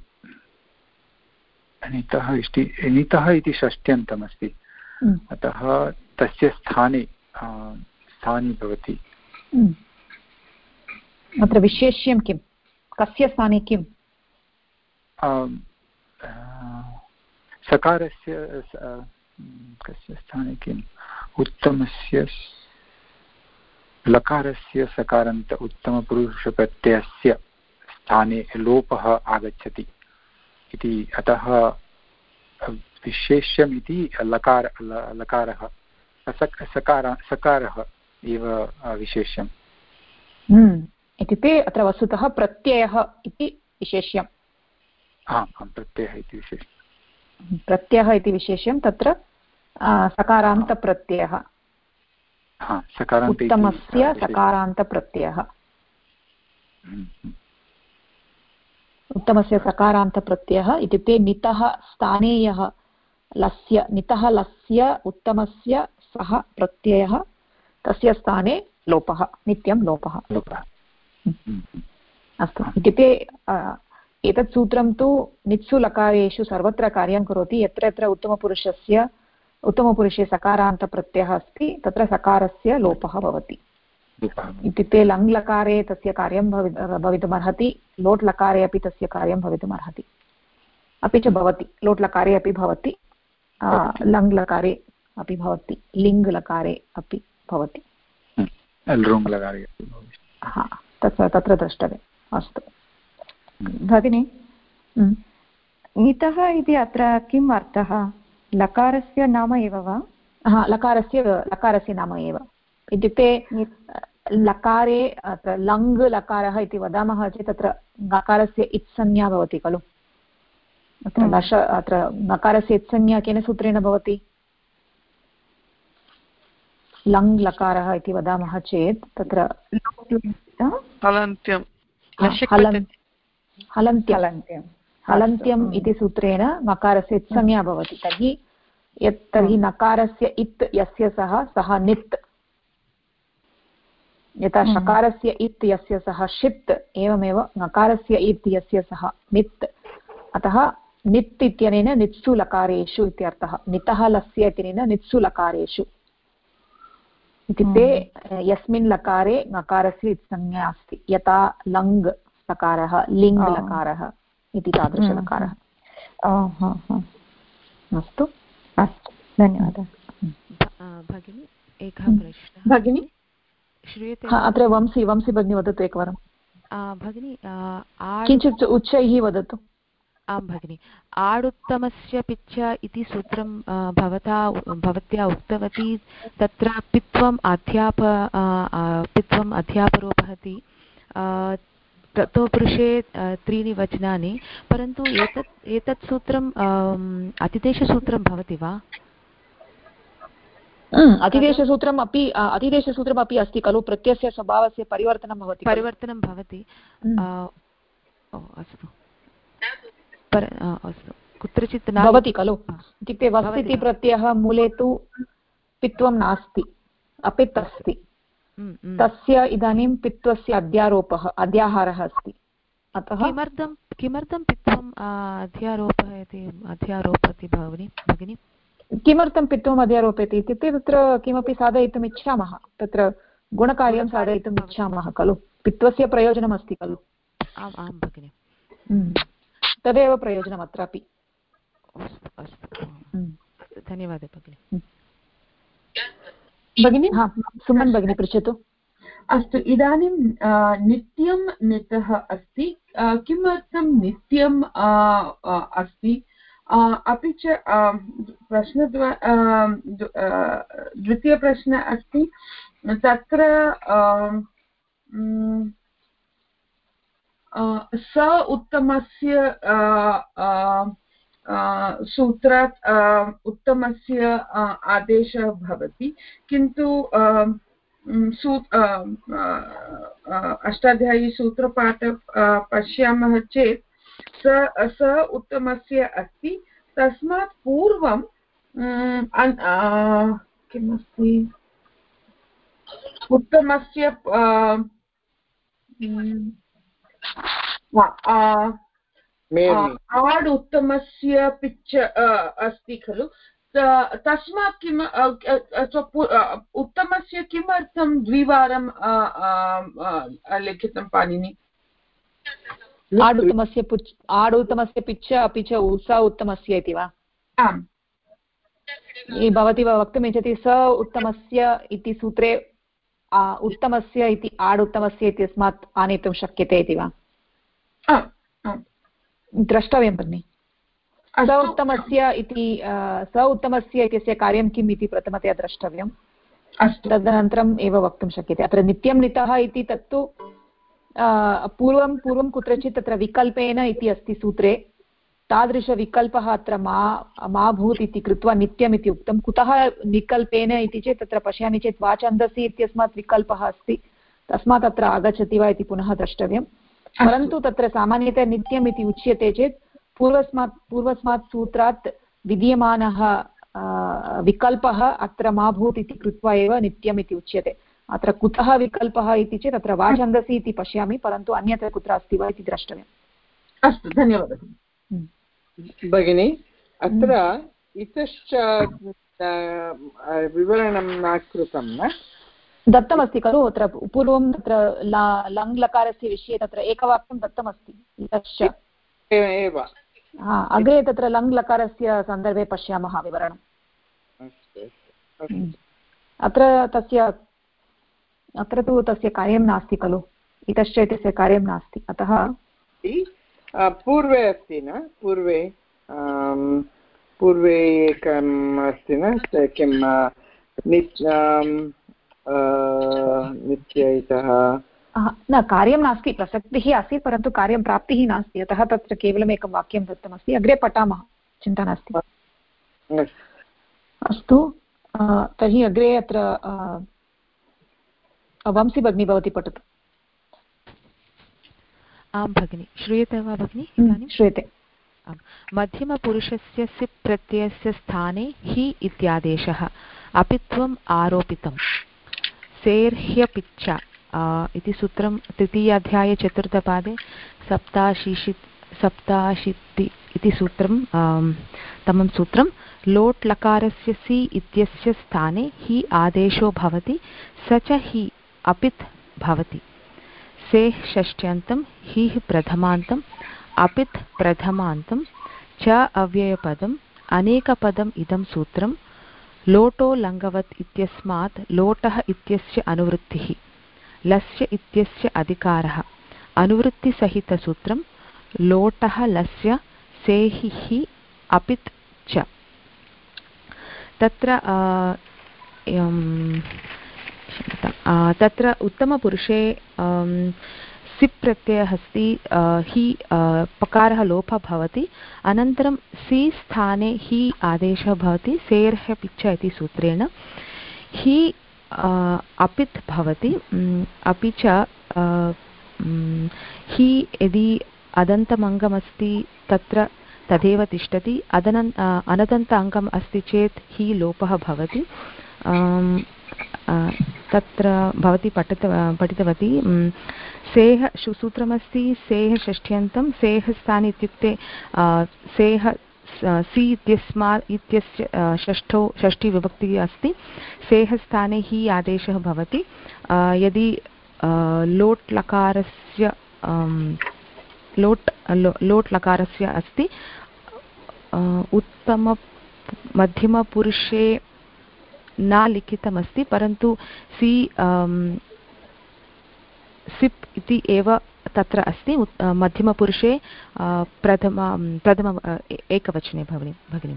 I: नितः इति षष्ट्यन्तमस्ति, अतः तस्य स्थाने भवति।
A: अत्र विशेष्यं किं? कस्य स्थाने किं?
I: सकारस्य कस्य स्थाने किम्? उत्तमस्य लकारस्य सकारान्त उत्तमपुरुषप्रत्ययस्य स्थाने लोपः आगच्छति इति, अतः विशेष्यम् इति लकारः सकारः एव विशेष्यम्।
A: इत्युक्ते अत्र वस्तुतः प्रत्ययः इति विशेष्यम्।
I: प्रत्ययः इति विशेष्यम्।
A: प्रत्ययः इति विशेष्यं तत्र सकारान्तप्रत्ययः, उत्तमस्य सकारान्तप्रत्ययः। उत्तमस्य सकारान्तप्रत्ययः इत्युक्ते नितः स्थाने यः नितः लस्य उत्तमस्य सः प्रत्ययः, तस्य स्थाने लोपः, नित्यं लोपः। अस्तु, इत्युक्ते एतत् सूत्रं तु नित्सु लकारेषु सर्वत्र कार्यं करोति। यत्र यत्र उत्तमपुरुषे सकारान्तप्रत्ययः अस्ति तत्र सकारस्य लोपः भवति। इत्युक्ते लङ् लकारे तस्य कार्यं भवितुमर्हति, लोट् लकारे अपि तस्य कार्यं भवितुमर्हति, अपि च भवति। लोट् लकारे अपि भवति, लङ् लकारे अपि भवति, लिङ् लकारे अपि भवति, तत्र द्रष्टव्यम्। अस्तु भगिनी,
J: नितः इति अत्र किम् अर्थः? लकारस्य नाम एव वा?
A: लकारस्य नाम एव। इत्युक्ते लकारे अत्र लङ् लकारः इति वदामः चेत् तत्र नकारस्य इत्संज्ञा भवति खलु। अत्र नकारस्य इत्संज्ञा केन सूत्रेण भवति? लङ् लकारः इति वदामः चेत् तत्र हलन्त्यम् इति सूत्रेण नकारस्य इत्संज्ञा भवति। तर्हि नकारस्य इत् यस्य सः नित्, यथा शकारस्य इत् यस्य सः षित्, एवमेव नकारस्य इत् यस्य सः नित्। अतः नित् इत्यनेन नित्सु लकारेषु इत्यर्थः नितः लस्य इत्यनेन नित्सु लकारेषु इत्युक्ते यस्मिन् लकारे नकारस्य संज्ञा अस्ति यथा लङ् लकारः लिङ् लकारः इति तादृशलकारः अस्तु
J: अस्तु धन्यवादः
K: भगिनी एकः प्रश्नः
E: भगिनी
K: श्रूयते
A: अत्र वंशी भगिनी वदतु एकवारं
K: भगिनी
A: किञ्चित् उच्चैः वदतु
K: आं भगिनि आडुत्तमस्य पिच्च इति सूत्रं भवत्या उक्तवती तत्र पित्वम् अध्यापरो भवति तत्पुरुषे त्रीणि वचनानि परन्तु एतत् सूत्रम् अतिदेशसूत्रं भवति वा
A: अतिदेशसूत्रमपि अस्ति खलु प्रत्ययस्य स्वभावस्य परिवर्तनं भवति
K: अस्तु अस्तु कुत्रचित्
A: भवति खलु इत्युक्ते वस् इति प्रत्ययः मूले तु पित्वं नास्ति अपित् अस्ति तस्य इदानीं पित्वस्य अध्याहारः अस्ति अतः
K: किमर्थं पित्वम् अध्यारोपति भगिनि
A: किमर्थं पित्वम् अध्यारोपयति इत्युक्ते तत्र किमपि साधयितुम् इच्छामः तत्र गुणकार्यं साधयितुम् इच्छामः खलु पित्वस्य प्रयोजनमस्ति खलु
K: आम् आं भगिनि
A: तदेव प्रयोजनम् अत्रापि
K: अस्तु धन्यवादः भगिनि
E: भगिनी
A: सुमन् भगिनी पृच्छतु
F: अस्तु इदानीं नित्यं नितः अस्ति किमर्थं नित्यम् अस्ति अपि च द्वितीयप्रश्नः अस्ति तत्र स उत्तमस्य सूत्रात् उत्तमस्य आदेशः भवति किन्तु अष्टाध्यायी सूत्रपाठ पश्यामः चेत् स उत्तमस्य अस्ति तस्मात् पूर्वं किमस्ति उत्तमस्य आड् उत्तमस्य पिच्च अस्ति खलु तस्मात् किम् उत्तमस्य किमर्थं द्विवारं लिखितं पाणिनि
A: आड् उत्तमस्य पिच्च अपि च स उत्तमस्य इति वा
F: आम्
A: भवती वक्तुमिच्छति स उत्तमस्य इति सूत्रे उत्तमस्य इति आड् उत्तमस्य इत्यस्मात् आनेतुं शक्यते इति वा द्रष्टव्यं भगिनि स उत्तमस्य इत्यस्य कार्यं किम् इति प्रथमतया द्रष्टव्यं तदनन्तरम् एव वक्तुं शक्यते अत्र नित्यं नितः इति तत्तु पूर्वं कुत्रचित् तत्र विकल्पेन इति अस्ति सूत्रे तादृशविकल्पः अत्र मा भूत् इति कृत्वा नित्यम् इति उक्तं कुतः विकल्पेन इति चेत् तत्र पश्यामि चेत् वाचन्दसि इत्यस्मात् विकल्पः अस्ति तस्मात् अत्र आगच्छति वा इति पुनः द्रष्टव्यं परन्तु तत्र सामान्यतया नित्यम् इति उच्यते चेत् पूर्वस्मात् सूत्रात् विद्यमानः विकल्पः अत्र मा भूत् इति कृत्वा एव नित्यम् इति उच्यते अत्र कुतः विकल्पः इति चेत् अत्र वाचन्दसि इति पश्यामि परन्तु अन्यत्र कुत्र अस्ति वा इति द्रष्टव्यम्
F: अस्तु धन्यवादः
L: भगिनी अत्र इतश्च विवरणं न कृतं न
A: दत्तमस्ति खलु अत्र पूर्वं तत्र लङ् लकारस्य विषये तत्र एकवाक्यं दत्तमस्ति इतश्च
L: एव
A: अग्रे तत्र लङ् लकारस्य सन्दर्भे पश्यामः विवरणम् अत्र तु तस्य कार्यं नास्ति खलु इतश्च इत्यस्य कार्यं नास्ति अतः
L: पूर्वे अस्ति न पूर्वे एकम् अस्ति न किं नित्य इतः
A: न कार्यं नास्ति प्रसक्तिः आसीत् परन्तु कार्यं प्राप्तिः नास्ति अतः तत्र केवलम् एकं वाक्यं दत्तमस्ति अग्रे पठामः चिन्ता नास्ति अस्तु तर्हि अग्रे अत्र वंशी भगिनी भवती पठतु
K: आं भगिनि श्रूयते वा भगिनि इदानीं
A: श्रूयते
K: मध्यमपुरुषस्य सिप् प्रत्ययस्य स्थाने हि इत्यादेशः अपित्वम् आरोपितं सेर्ह्यपिच्च इति सूत्रं तृतीयाध्याये चतुर्थपादे सप्ताशीति इति सूत्रं तमं सूत्रं लोट् लकारस्य सि इत्यस्य स्थाने हि आदेशो भवति स च हि अपित् भवति सेः षष्ट्यन्तं हिः प्रथमान्तम् अपित् प्रथमान्तं च अव्ययपदम् अनेकपदम् इदं सूत्रं लोटो लङ्गवत् इत्यस्मात् लोटः इत्यस्य अनुवृत्तिः लस्य इत्यस्य अधिकारः अनुवृत्तिसहितसूत्रं लोटः लस्य सेहि अपित् च तत्र उत्तमपुरुषे सिप् प्रत्ययः अस्ति हि पकारः लोपः भवति अनन्तरं सि स्थाने हि आदेशः भवति सेर्ह पिच्छ इति सूत्रेण हि अपित् भवति अपि च हि यदि अदन्तमङ्गमस्ति तत्र तदेव तिष्ठति अनदन्त अङ्गम् अस्ति चेत् हि लोपः भवति तत्र भवती पठितवती सेः सूत्रमस्ति सेः षष्ठ्यन्तं सेः स्थाने इत्युक्ते सेः सि इत्यस्य षष्ठी विभक्तिः अस्ति सेः स्थाने हि आदेशः भवति यदि लोट् लकारस्य लोट् लकारस्य अस्ति उत्तम मध्यमपुरुषे न लिखितमस्ति परन्तु सिप् इति एव तत्र अस्ति मध्यमपुरुषे प्रथम एकवचने भगिनि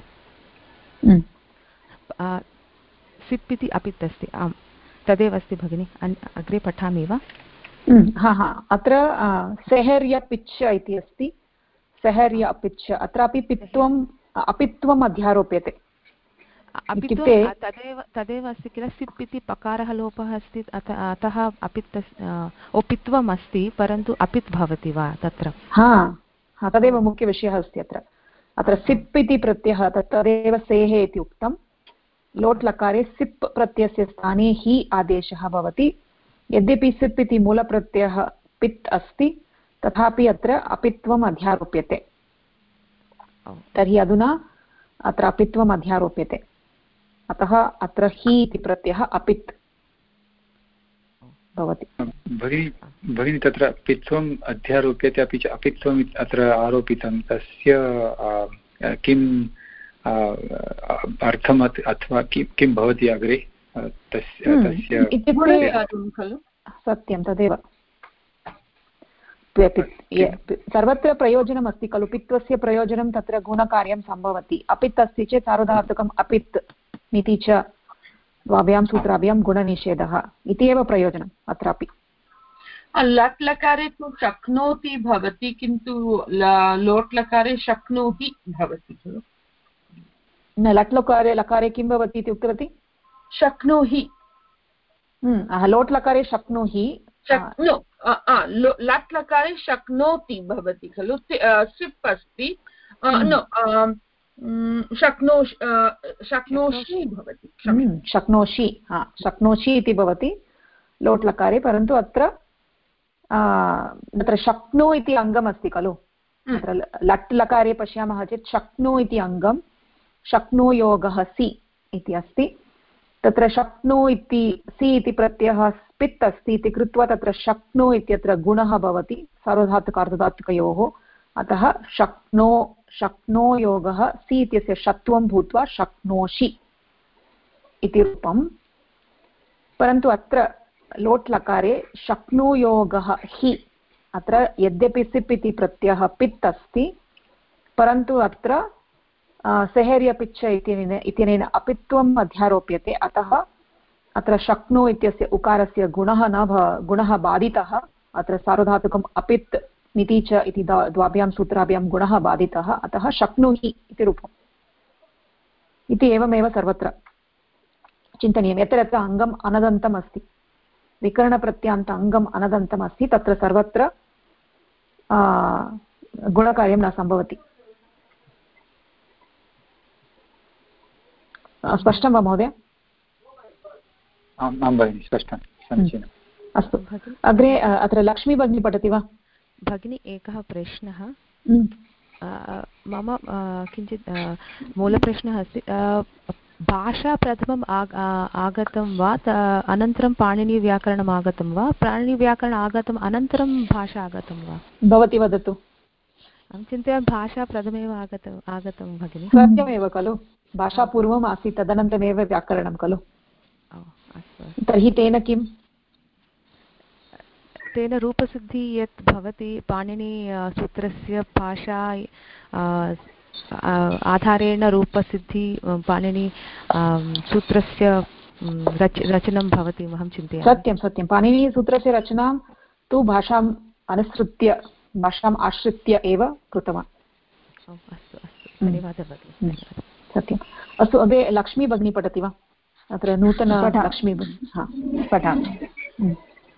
K: सिप् इति अपित् अस्ति आम् तदेव अस्ति भगिनि अग्रे पठामि वा
A: अत्र सेहर्य पिच्छ इति अस्ति सेहर्य अपिच्छ अत्रापि पित्वम् अपित्वम् अध्यारोप्यते
K: तदेव अस्ति किल सिप् इति पकारः लोपः अस्ति अतः अपित् पित्वम् अस्ति परन्तु अपित् भवति वा तत्र
A: तदेव मुख्यविषयः अस्ति अत्र सिप् इति प्रत्ययः तदेव सेः इति उक्तं लोट् लकारे सिप् प्रत्ययस्य स्थाने हि आदेशः भवति यद्यपि सिप् इति मूलप्रत्ययः पित् अस्ति तथापि अत्र अपित्वम् अध्यारोप्यते तर्हि अधुना अत्र अपित्वम् अध्यारोप्यते अतः अत्र हि इति प्रत्ययः अपित् भवति
I: भगिनी तत्र पित्वम् अध्यारोप्यते अपि च अपित्वम् अत्र आरोपितं तस्य किम् अर्थम् अथवा किं भवति अग्रे तस्य
A: खलु सत्यं तदेव सर्वत्र प्रयोजनम् अस्ति खलु पित्वस्य प्रयोजनं तत्र गुणकार्यं सम्भवति अपित् अस्ति चेत् सार्वधातुकम् अपित् इति च द्वाभ्यां सूत्राभ्यां गुणनिषेधः इति एव प्रयोजनम् अत्रापि
F: लट् लकारे तु शक्नोति भवति किन्तु लोट् लकारे शक्नोति भवति खलु
A: न लट् लकारे किं भवति इति उक्तवती
F: शक्नोहि
A: लोट् लकारे शक्नोहि
F: लट् लकारे शक्नोति भवति खलु सिप् अस्ति शक्नोषि भवति
A: शक्नोषि इति भवति लोट् लकारे परन्तु अत्र शक्नो इति अङ्गम् अस्ति खलु अत्र लट् लकारे पश्यामः चेत् शक्नो इति अङ्गं शक्नो योगः सि इति अस्ति तत्र शक्नो इति सि इति प्रत्ययः पित् अस्ति इति कृत्वा तत्र शक्नो इत्यत्र गुणः भवति सार्वधातुकार्धधातुकयोः अतः शक्नो योगः सि इत्यस्य षत्वं भूत्वा शक्नोषि इति रूपं परन्तु अत्र लोट् लकारे शक्नो योगः हि अत्र यद्यपि सिप् इति प्रत्ययः पित् अस्ति परन्तु अत्र सेहर्यपिच्छ इत्यनेन अपित्वम् अध्यारोप्यते अतः अत्र शक्नो इत्यस्य उकारस्य गुणः बाधितः अत्र सार्वधातुकम् अपित् निति च इति द्वाभ्यां सूत्राभ्यां गुणः बाधितः अतः शक्नोहि इति रूपम् इति एवमेव सर्वत्र चिन्तनीयं यत्र यत्र अङ्गम् अनदन्तम् अस्ति विकरणप्रत्यान्त अङ्गम् अनदन्तम् अस्ति तत्र सर्वत्र गुणकार्यं न सम्भवति स्पष्टं वा महोदय
I: आं भगिनि स्पष्टं समीचीनम्
A: अस्तु अग्रे अत्र लक्ष्मी भगिनी पठति वा
K: भगिनी एकः प्रश्नः मम किञ्चित् मूलप्रश्नः अस्ति भाषा प्रथमम् आगतं वा अनन्तरं पाणिनिव्याकरणम् आगतं वा पाणिनिव्याकरणम् आगतम् अनन्तरं भाषा आगतं वा
A: भवती वदतु।
K: अहं चिन्तयामि भाषा प्रथमेव आगतं भगिनि।
A: सत्यमेव खलु, भाषा पूर्वम् आसीत् तदनन्तरमेव व्याकरणं खलु। तर्हि तेन किम्?
K: तेन रूपसिद्धिः यत् भवति पाणिनि सूत्रस्य भाषा आधारेण रूपसिद्धि पाणिनि सूत्रस्य रचनं भवति अहं चिन्तयामि।
A: सत्यं सत्यं, पाणिनीयसूत्रस्य रचनां तु भाषाम् अनुसृत्य भाषाम् आश्रित्य एव कृतवान्।
K: अस्तु अस्तु, धन्यवादः भगिनि।
A: सत्यम्। अस्तु, अग्रे लक्ष्मी भगिनी पठति वा? अत्र नूतन लक्ष्मी
J: पठामि।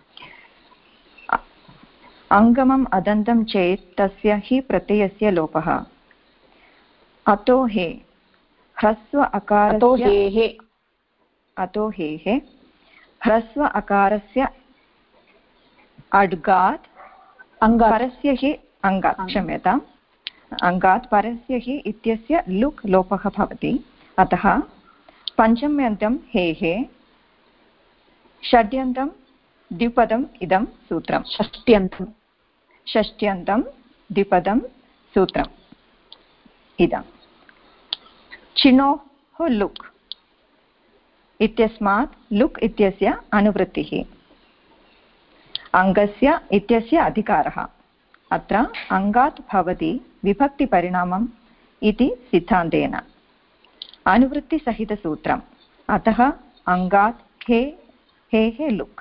J: अङ्गमम् अदन्तं चेत् तस्य हि प्रत्ययस्य लोपः। अतो हे ह्रस्व अकारस्य अतो हेः ह्रस्व अकारस्य अड्गात् परस्य हि अङ्गात् क्षम्यताम् अङ्गात् परस्य हि इत्यस्य लुक् लोपः भवति। अतः पञ्चम्यन्तं हेः षड्यन्तं द्विपदम् इदं सूत्रम्। षष्ट्यन्तं द्विपदं सूत्रम् इदं। चिनोः लुक् इत्यस्मात् लुक् इत्यस्य अनुवृत्तिः, अङ्गस्य इत्यस्य अधिकारः। अत्र अङ्गात् भवति विभक्तिपरिणामम् इति सिद्धान्तेन अनुवृत्तिसहितसूत्रम्। अतः अङ्गात् हे हेः लुक्।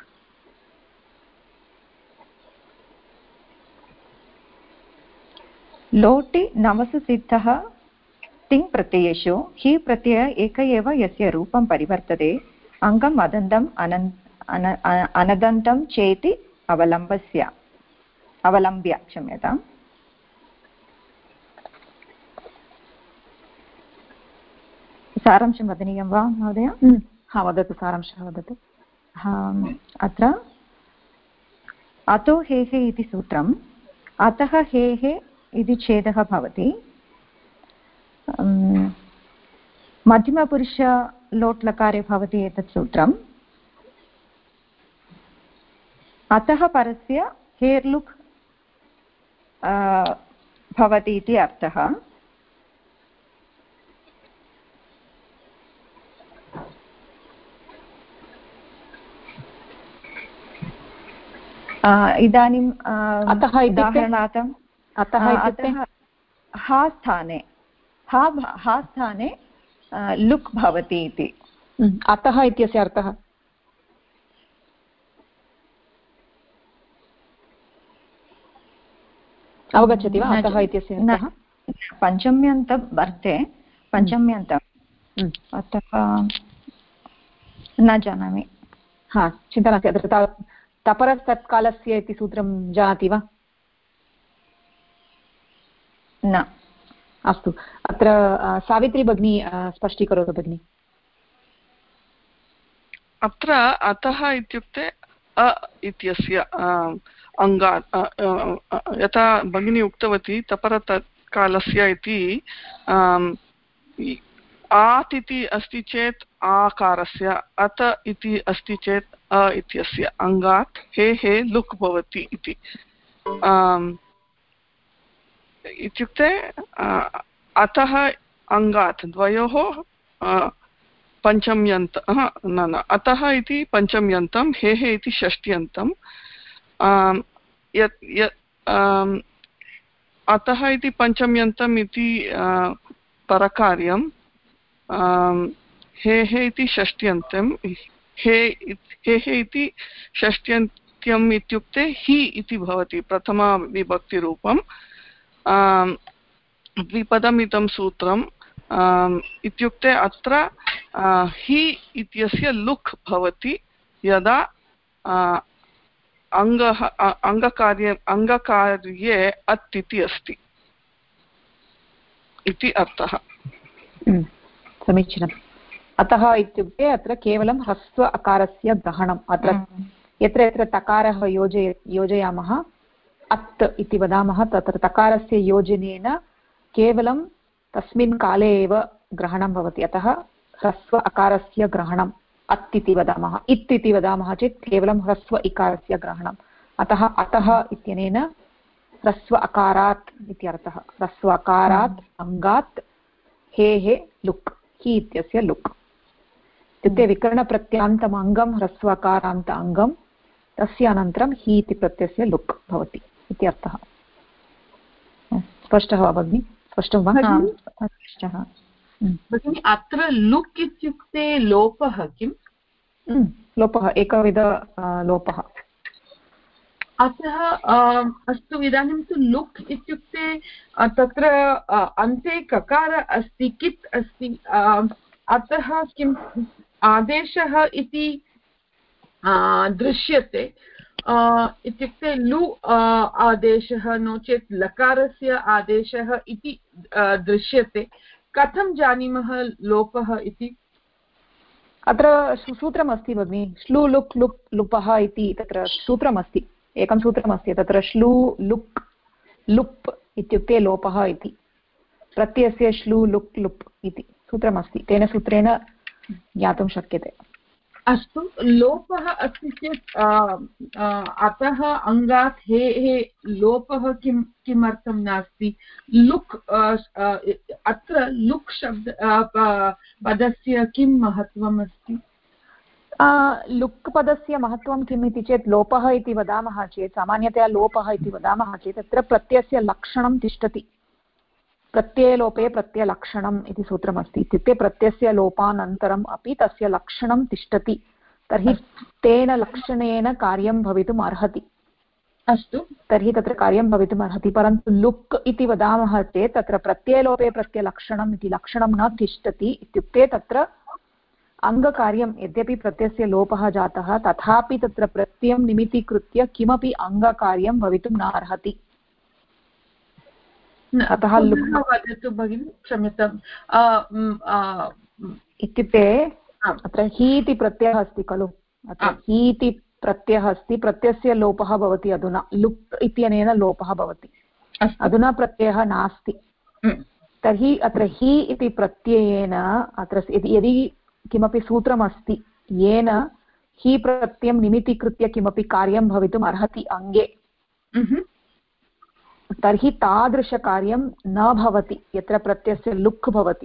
J: लोटि नवसु सिद्धः तिङ् प्रत्ययेषु हि प्रत्यय एक एव यस्य रूपं परिवर्तते अङ्गम् अदन्तम् अनदन्तं चेति अवलम्ब्य क्षम्यताम्। सारांशं वदनीयं वा महोदय?
A: हा, वदतु, सारांशः वदतु।
J: अत्र अतो हेः इति सूत्रम्, अतः हेः इति छेदः भवति। मध्यमपुरुष लोट् लकारे भवति एतत् सूत्रम्। अतः परस्य हेर्लुक् भवति इति अर्थः। इदानीम् उदाहरणार्थम् अतः हा स्थाने लुक् भवति इति।
A: अतः इत्यस्य अर्थः अवगच्छति वा? अतः इत्यस्य अर्थः
J: पञ्चम्यन्तं वर्ते, पञ्चम्यन्तम् अतः न जानामि।
A: हा, चिन्ता नास्ति। अत्र तपरस्तत्कालस्य इति सूत्रं जानाति वा?
J: न।
A: अस्तु, अत्र सावित्री भगिनी स्पष्टीकरोतु भगिनि।
F: अत्र अतः इत्युक्ते अ इत्यस्य अङ्गात्, यथा भगिनी उक्तवती तपरतत्कालस्य इति, आत् इति अस्ति चेत् आकारस्य, अत इति अस्ति चेत् अ इत्यस्य अङ्गात् हे लुक् भवति इति। इत्युक्ते अतः अङ्गात् द्वयोः पञ्चम्यन्त न अतः इति पञ्चम्यन्तं, हेः इति षष्ट्यन्तं। अतः इति पञ्चम्यन्तम् इति परकार्यं, हेः इति षष्ट्यन्तं, हेः इति षष्ट्यन्त्यम् इत्युक्ते हि इति भवति प्रथमाविभक्तिरूपं। द्विपदमिदं सूत्रम् इत्युक्ते अत्र हि इत्यस्य लुक् भवति यदा अङ्गकार्ये अत् इति अस्ति इति अर्थः।
A: समीचीनम्। अतः इत्युक्ते अत्र केवलं ह्रस्व अकारस्य ग्रहणम्। अत्र यत्र यत्र तकारः योजयामः अत् इति वदामः तत्र तकारस्य योजनेन केवलं तस्मिन् काले एव ग्रहणं भवति अतः ह्रस्व अकारस्य ग्रहणम् अत् इति वदामः इत् इति वदामः चेत् केवलं ह्रस्व इकारस्य ग्रहणम् अतः अतः इत्यनेन ह्रस्व अकारात् इत्यर्थः ह्रस्व अकारात् अङ्गात् हेः लुक् हि इत्यस्य लुक् इत्युक्ते विकरणप्रत्यान्तम् अङ्गं ह्रस्व अकारान्त अङ्गं तस्य अनन्तरं हि इति प्रत्ययस्य लुक् भवति इति अर्थः स्पष्टः वा भगिनि स्पष्टं वा
F: स्पष्टः भगिनि अत्र लुक् इत्युक्ते लोपः किम्
A: लोपः एकविध लोपः
F: अतः अस्तु इदानीं तु लुक् इत्युक्ते तत्र अन्ते ककार अस्ति कित् अस्ति अतः किम् आदेशः इति दृश्यते इत्युक्ते लु आदेशः नो चेत् लकारस्य आदेशः इति दृश्यते कथं जानीमः लोपः इति
A: अत्र सूत्रमस्ति भगिनि श्लू लुक् लुक् लुपः इति तत्र सूत्रमस्ति एकं सूत्रमस्ति तत्र श्लू लुक् लुप् इत्युक्ते लोपः इति प्रत्ययस्य श्लू लुक् लुप् इति सूत्रमस्ति तेन सूत्रेण ज्ञातुं शक्यते
F: अस्तु लोपः अस्ति चेत् अतः अङ्गात् हे लोपः किमर्थं नास्ति लुक् अत्र लुक् शब्द पदस्य किं महत्त्वम् अस्ति
A: लुक् पदस्य महत्त्वं किम् इति चेत् लोपः इति वदामः चेत् सामान्यतया लोपः इति वदामः चेत् तत्र प्रत्ययस्य लक्षणं तिष्ठति प्रत्ययलोपे प्रत्ययलक्षणम् इति सूत्रमस्ति इत्युक्ते प्रत्ययस्य लोपानन्तरम् अपि तस्य लक्षणं तिष्ठति तर्हि तेन लक्षणेन कार्यं भवितुम् अर्हति
F: अस्तु
A: तर्हि तत्र कार्यं भवितुम् अर्हति परन्तु लुक् इति वदामः चेत् तत्र प्रत्ययलोपे प्रत्ययलक्षणम् इति लक्षणं न तिष्ठति इत्युक्ते तत्र अङ्गकार्यं यद्यपि प्रत्ययस्य लोपः जातः तथापि तत्र प्रत्ययं निमित्तीकृत्य किमपि अङ्गकार्यं भवितुं न अर्हति अतः
F: वदतु भगिनि क्षम्यताम्
A: इत्युक्ते अत्र हि इति प्रत्ययः अस्ति खलु अत्र हि इति प्रत्ययः अस्ति प्रत्ययस्य लोपः भवति अधुना लुक् इत्यनेन लोपः भवति अधुना प्रत्ययः नास्ति तर्हि अत्र हि इति प्रत्ययेन अत्र यदि किमपि सूत्रमस्ति येन हि प्रत्ययं निमित्तीकृत्य किमपि कार्यं भवितुम् अर्हति अङ्गे तर्हि तादृशकार्यं न भवति यत्र प्रत्ययस्य लुक् भवति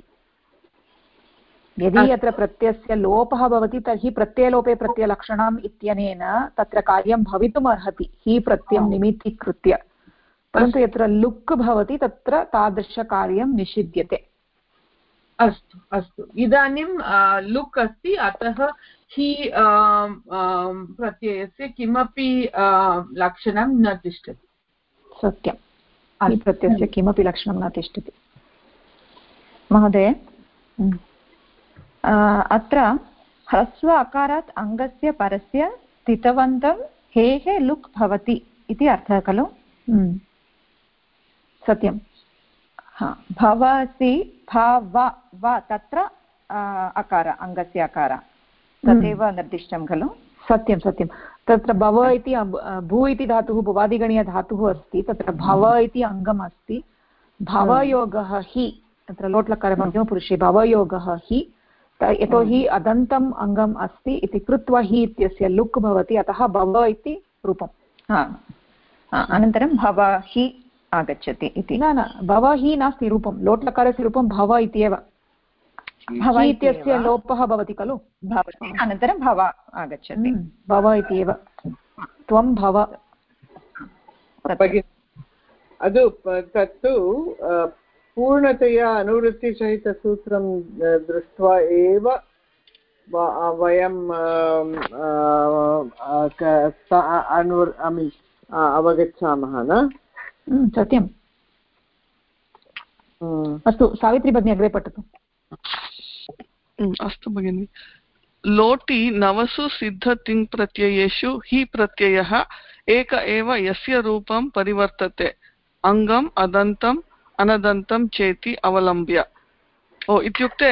A: यदि यत्र प्रत्ययस्य लोपः भवति तर्हि प्रत्ययलोपे प्रत्ययलक्षणम् इत्यनेन तत्र कार्यं भवितुम् अर्हति हि प्रत्ययं निमित्तीकृत्य परन्तु यत्र लुक् भवति तत्र तादृशकार्यं निषिध्यते
F: अस्तु अस्तु इदानीं लुक् अस्ति अतः हि प्रत्ययस्य किमपि लक्षणं न तिष्ठति
A: सत्यं प्रत्ययस्य किमपि लक्षणं न तिष्ठति
J: महोदय अत्र ह्रस्व अकारात् अङ्गस्य परस्य स्थितवन्तं हेः लुक् भवति इति अर्थः खलु
A: सत्यं
J: भवसि भव व तत्र अकार अङ्गस्य अकार तदेव निर्दिष्टं खलु
A: सत्यं सत्यं तत्र भव इति भू इति धातुः भुवादिगणीयधातुः अस्ति तत्र भव इति अङ्गम् अस्ति भवयोगः हि तत्र लोट्लकार मध्यमपुरुषे भवयोगः हि यतोहि अदन्तम् अङ्गम् अस्ति इति कृत्वा हि इत्यस्य लुक् भवति अतः भव इति रूपम्
J: अनन्तरं भव हि आगच्छति इति
A: न भव हि नास्ति रूपं लोट्लकारस्य रूपं भव इत्येव भव इत्यस्य लोपः भवति खलु
J: भवति अनन्तरं भव आगच्छति
A: भव इत्येव त्वं भव
L: तत्तु पूर्णतया अनुवृत्तिसहितसूत्रं दृष्ट्वा एव वयं अवगच्छामः न
A: सत्यम् अस्तु सावित्री भगिनी अग्रे पठतु
M: अस्तु भगिनि लोटि नवसु सिद्धतिङ् प्रत्ययेषु हि प्रत्ययः एक एव यस्य रूपं परिवर्तते अङ्गम् अदन्तम् अनदन्तं चेति अवलम्ब्य इत्युक्ते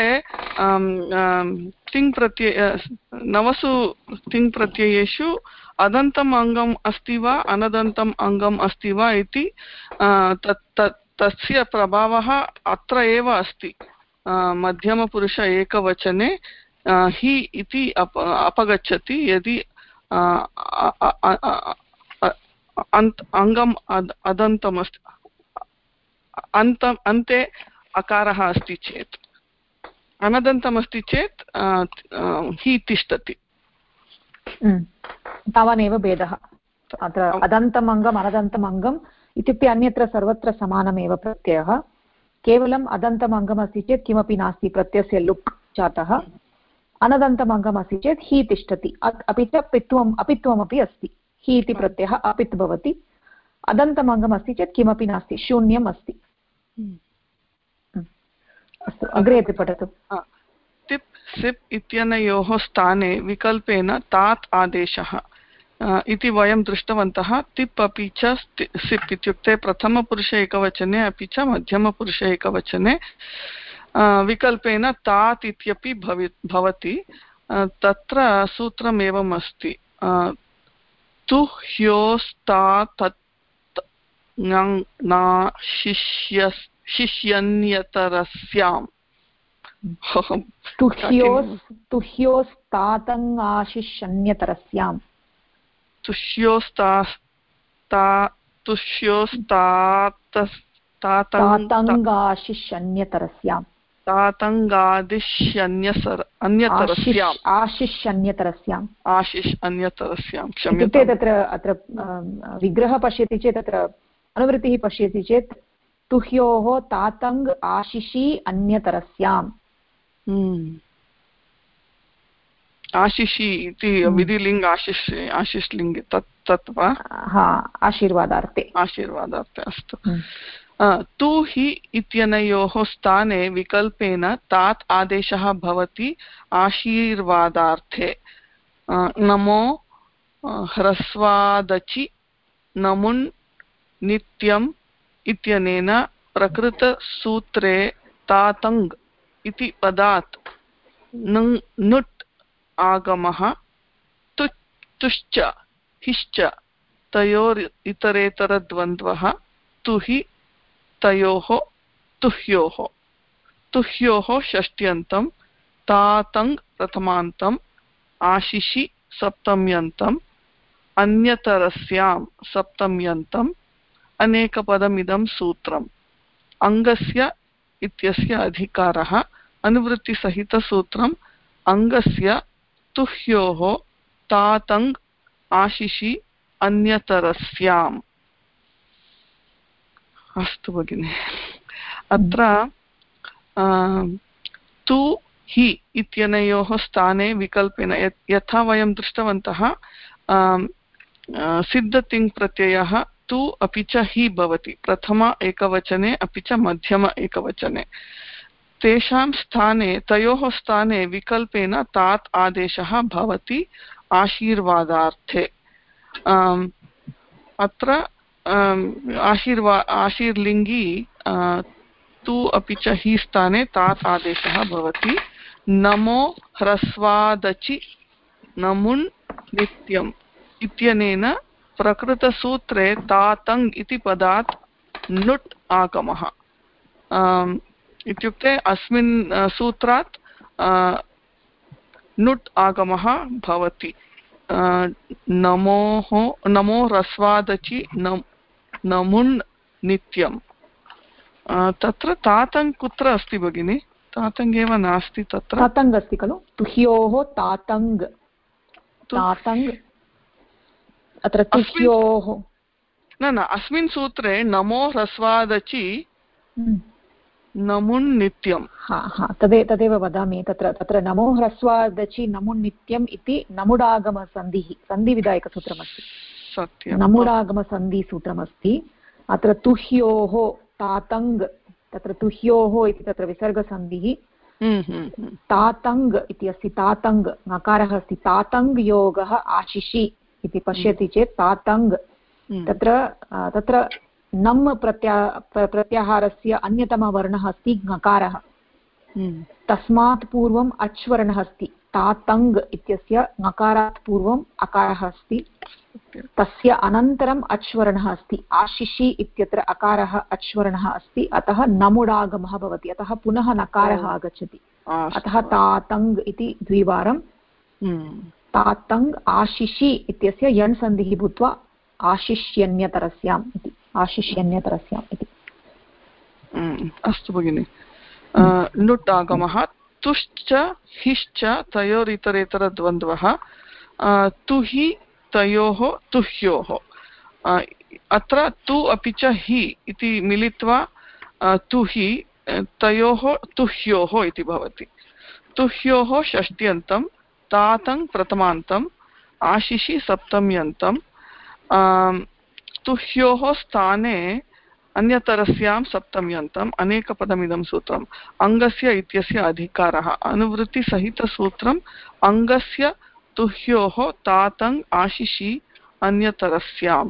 M: तिङ् प्रत्यय नवसु तिङ् प्रत्ययेषु अदन्तम् अङ्गम् अस्ति वा अनदन्तम् अङ्गम् अस्ति वा इति तस्य प्रभावः अत्र एव अस्ति। मध्यमपुरुष एकवचने हि इति अपगच्छति यदि अङ्गम् अदन्तमस्ति, अन्ते अकारः अस्ति चेत्, अनदन्तमस्ति चेत् हि तिष्ठति।
A: तावानेव भेदः अत्र अदन्तम् अङ्गम् अनदन्तम् अङ्गम् इत्युक्ते अन्यत्र सर्वत्र समानमेव प्रत्ययः, केवलम् अदन्तम् अङ्गम् अस्ति चेत् किमपि नास्ति, प्रत्ययस्य लुक् जातः। अनदन्तम् अङ्गम् अस्ति चेत् हि तिष्ठति, अपि च अपित्वमपि अस्ति, हि इति प्रत्ययः अपित् भवति। अदन्तम् अङ्गम् अस्ति चेत् किमपि नास्ति, शून्यम् अस्ति। अस्तु, अग्रे अपि पठतु।
M: तिप् सिप् इत्यनयोः स्थाने विकल्पेन तात् आदेशः इति वयं दृष्टवन्तः। तिप् अपि च सिप् इत्युक्ते प्रथमपुरुष एकवचने अपि च मध्यमपुरुष एकवचने विकल्पेन तात् इत्यपि भवति। तत्र सूत्रम् एवम् अस्ति, तु ह्योस्तात् शिष्यन्यतरस्याम्,
A: तुह्योस्तातङ्गाशिष्यन्यतरस्याम्, तातङ्गाशिष्यन्यतरस्याम्,
M: आशिष्यन्यतरस्याम्।
A: इत्युक्ते तत्र अत्र विग्रह पश्यति चेत्, तत्र अनुवृत्तिः पश्यति चेत् तुह्योः तातङ्ग् आशिषि अन्यतरस्याम्।
M: आशिषि इति विधिलिङ्ग्, आशिष् लिङ्ग्, तत् वा?
A: आशीर्वादार्थे
M: अस्तु। तु हि इत्यनयोः स्थाने विकल्पेन तात् आदेशः भवति आशीर्वादार्थे। नमो ह्रस्वादचि नमुन् नित्यम् इत्यनेन प्रकृतसूत्रे तातङ्ग् इति पदात् नुट् आगमः। तुश्च हिश्च तयोर् इतरेतरद्वन्द्वः, तु हि तयोः तुह्योः षष्ट्यन्तं, तातङ्ग् प्रथमान्तम्, आशिषि सप्तम्यन्तम्, अन्यतरस्यां सप्तम्यन्तम्, अनेकपदमिदं सूत्रम्। अङ्गस्य इत्यस्य अधिकारः अनुवृत्तिसहितसूत्रम् अङ्गस्य तुह्योः तातङ्ग् आशिषि अन्यतरस्याम्। अस्तु भगिनि, अत्र तु हि इत्यनयोः स्थाने विकल्पेन यथा वयं दृष्टवन्तः, सिद्धतिङ् प्रत्ययः तु अपि च हि भवति प्रथम एकवचने अपि च मध्यम एकवचने। तेषां स्थाने, तयोः स्थाने विकल्पेन तात् आदेशः भवति आशीर्वादार्थे। अत्र आशीर्लिङ्गी तु अपि च हि स्थाने तात् आदेशः भवति। नमो ह्रस्वादचि नमुन् नित्यम् इत्यनेन प्रकृतसूत्रे तातङ्ग् इति पदात् नुट् आगमः। इत्युक्ते अस्मिन् सूत्रात् नुट् आगमः भवति। नमो ह्रस्वादचि नमुन् नित्यम्। तत्र तातङ्ग् कुत्र अस्ति भगिनि? तातङ्ग् एव नास्ति तत्र।
A: तातङ्ग् अस्ति खलु, तुह्योः तातङ्ग्, तातङ्ग् अत्र तुह्योः
M: न अस्मिन् सूत्रे नमो ह्रस्वादचि नमुन् नित्यम्।
A: तदेव वदामि, तत्र नमो ह्रस्वादचि नमुन् नित्यम् इति नमुडागमसन्धिः, सन्धिविधायकसूत्रमस्ति, नमुडागमसन्धिसूत्रमस्ति। अत्र तुह्योः तातङ्ग्, तत्र तुह्योः इति तत्र विसर्गसन्धिः, तातङ्ग् इति अस्ति, तातङ्ग् नकारः अस्ति, तातङ्ग् योगः आशिषि इति पश्यति चेत् तातङ्ग्, तत्र नम् प्रत्याहारस्य अन्यतमवर्णः अस्ति ङकारः, तस्मात् पूर्वम् अच्वर्णः अस्ति, तातङ् इत्यस्य नकारात् पूर्वम् अकारः अस्ति, तस्य अनन्तरम् अच्वर्णः अस्ति, आशिषि इत्यत्र अकारः अच्वर्णः अस्ति, अतः नमुडागमः भवति, अतः पुनः नकारः आगच्छति, अतः तातङ् इति द्विवारं। तातङ् आशिषि इत्यस्य यण् सन्धिः भूत्वा आशिष्यन्यतरस्याम् इति, आशिष्यन्यतरस्याम् इति।
M: अस्तु भगिनि। नुट् आगमः तुश्च हिश्च तयोरितरेतरद्वन्द्वः तुहि तयोः तुह्योः। अत्र तु अपि च हि इति मिलित्वा तुहि तयोः तुह्योः इति भवति। तुह्योः षष्ट्यन्तं, तातं प्रथमान्तम्, आशिषि सप्तम्यन्तं, तुह्योः स्थाने अन्यतरस्यां सप्तम्यन्तम्, अनेकपदमिदं सूत्रम्, अङ्गस्य इत्यस्य अधिकारः, अनुवृत्तिसहितसूत्रम्, अङ्गस्य तुह्योः तातङ् आशिषि अन्यतरस्याम्।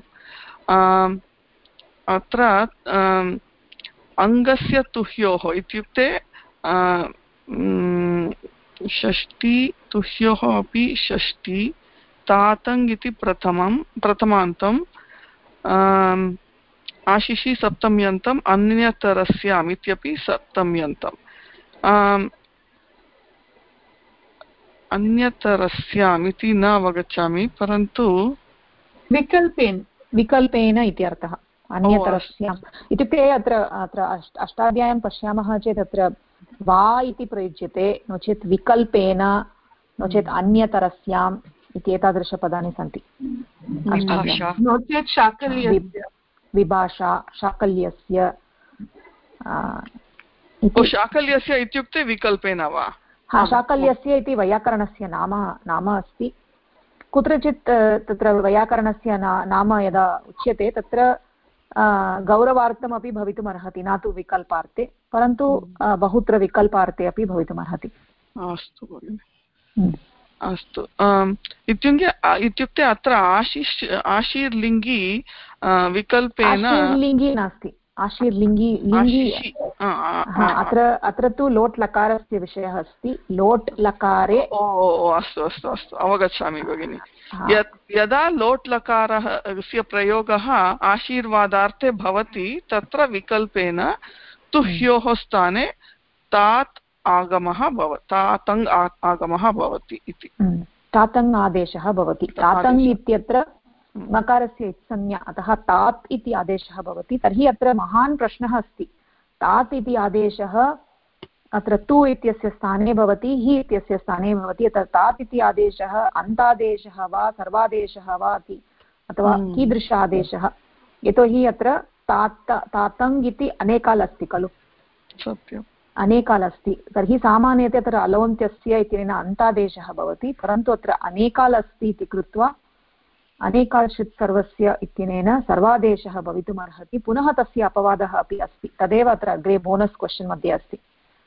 M: अत्र अङ्गस्य तुह्योः इत्युक्ते षष्ठी, तुह्योः अपि षष्ठी, तातङ् इति प्रथमान्तम्, आशिषि सप्तम्यन्तम्, अन्यतरस्याम् इत्यपि सप्तम्यन्तम्। अन्यतरस्याम् इति न अवगच्छामि, परन्तु
A: विकल्पेन इति अर्थः। अन्यतरस्याम् इत्युक्ते अत्र अष्टाध्याय्यां पश्यामः चेत् अत्र वा इति प्रयुज्यते, नो चेत् विकल्पेन, नो चेत् अन्यतरस्याम् इति एतादृशपदानि सन्ति।
F: नो चेत् शाकल्यस्य,
A: विभाषा, शाकल्यस्य।
M: शाकल्यस्य इत्युक्ते विकल्पेन वा?
A: शाकल्यस्य इति वैयाकरणस्य नाम अस्ति। कुत्रचित् तत्र वैयाकरणस्य नाम यदा उच्यते तत्र गौरवार्थमपि भवितुम् अर्हति, न तु विकल्पार्थे, परन्तु बहुत्र विकल्पार्थे अपि भवितुम् अर्हति।
M: अस्तु भगिनि, अस्तु। इत्युक्ते अत्र आशीर्लिङ्गी विकल्पेन,
A: आशीर्लिङ्गी नास्ति, आशीर्लिङ्गी लिङ्गी अत्र तु लोट् लकारस्य विषयः अस्ति। लोट् लकारे
M: अस्तु अस्तु अस्तु अवगच्छामि भगिनि। यदा लोट् लकारस्य प्रयोगः आशीर्वादार्थे भवति तत्र विकल्पेन तुह्योः स्थाने तात् आगमः तातङ् आगमः भवति इति।
A: तातङ् आदेशः भवति। तातङ् इत्यत्र मकारस्य संज्ञा, अतः तात् इति आदेशः भवति। तर्हि अत्र महान् प्रश्नः अस्ति। तात् इति आदेशः अत्र तु इत्यस्य स्थाने भवति, हि इत्यस्य स्थाने भवति। अतः तात् इति आदेशः अन्तादेशः वा सर्वादेशः वा अथवा कीदृश आदेशः? यतोहि अत्र तातङ् इति अनेकाल् अस्ति खलु,
M: सत्यम्,
A: अनेकाल् अस्ति। तर्हि सामान्यतया अत्र अलोन्त्यस्य इत्यनेन अन्तादेशः भवति, परन्तु अत्र अनेकाल् अस्ति इति कृत्वा अनेकाश्चित् सर्वस्य इत्यनेन सर्वादेशः भवितुम् अर्हति। पुनः तस्य अपवादः अपि अस्ति, तदेव अत्र अग्रे बोनस् क्वश्चन् मध्ये अस्ति।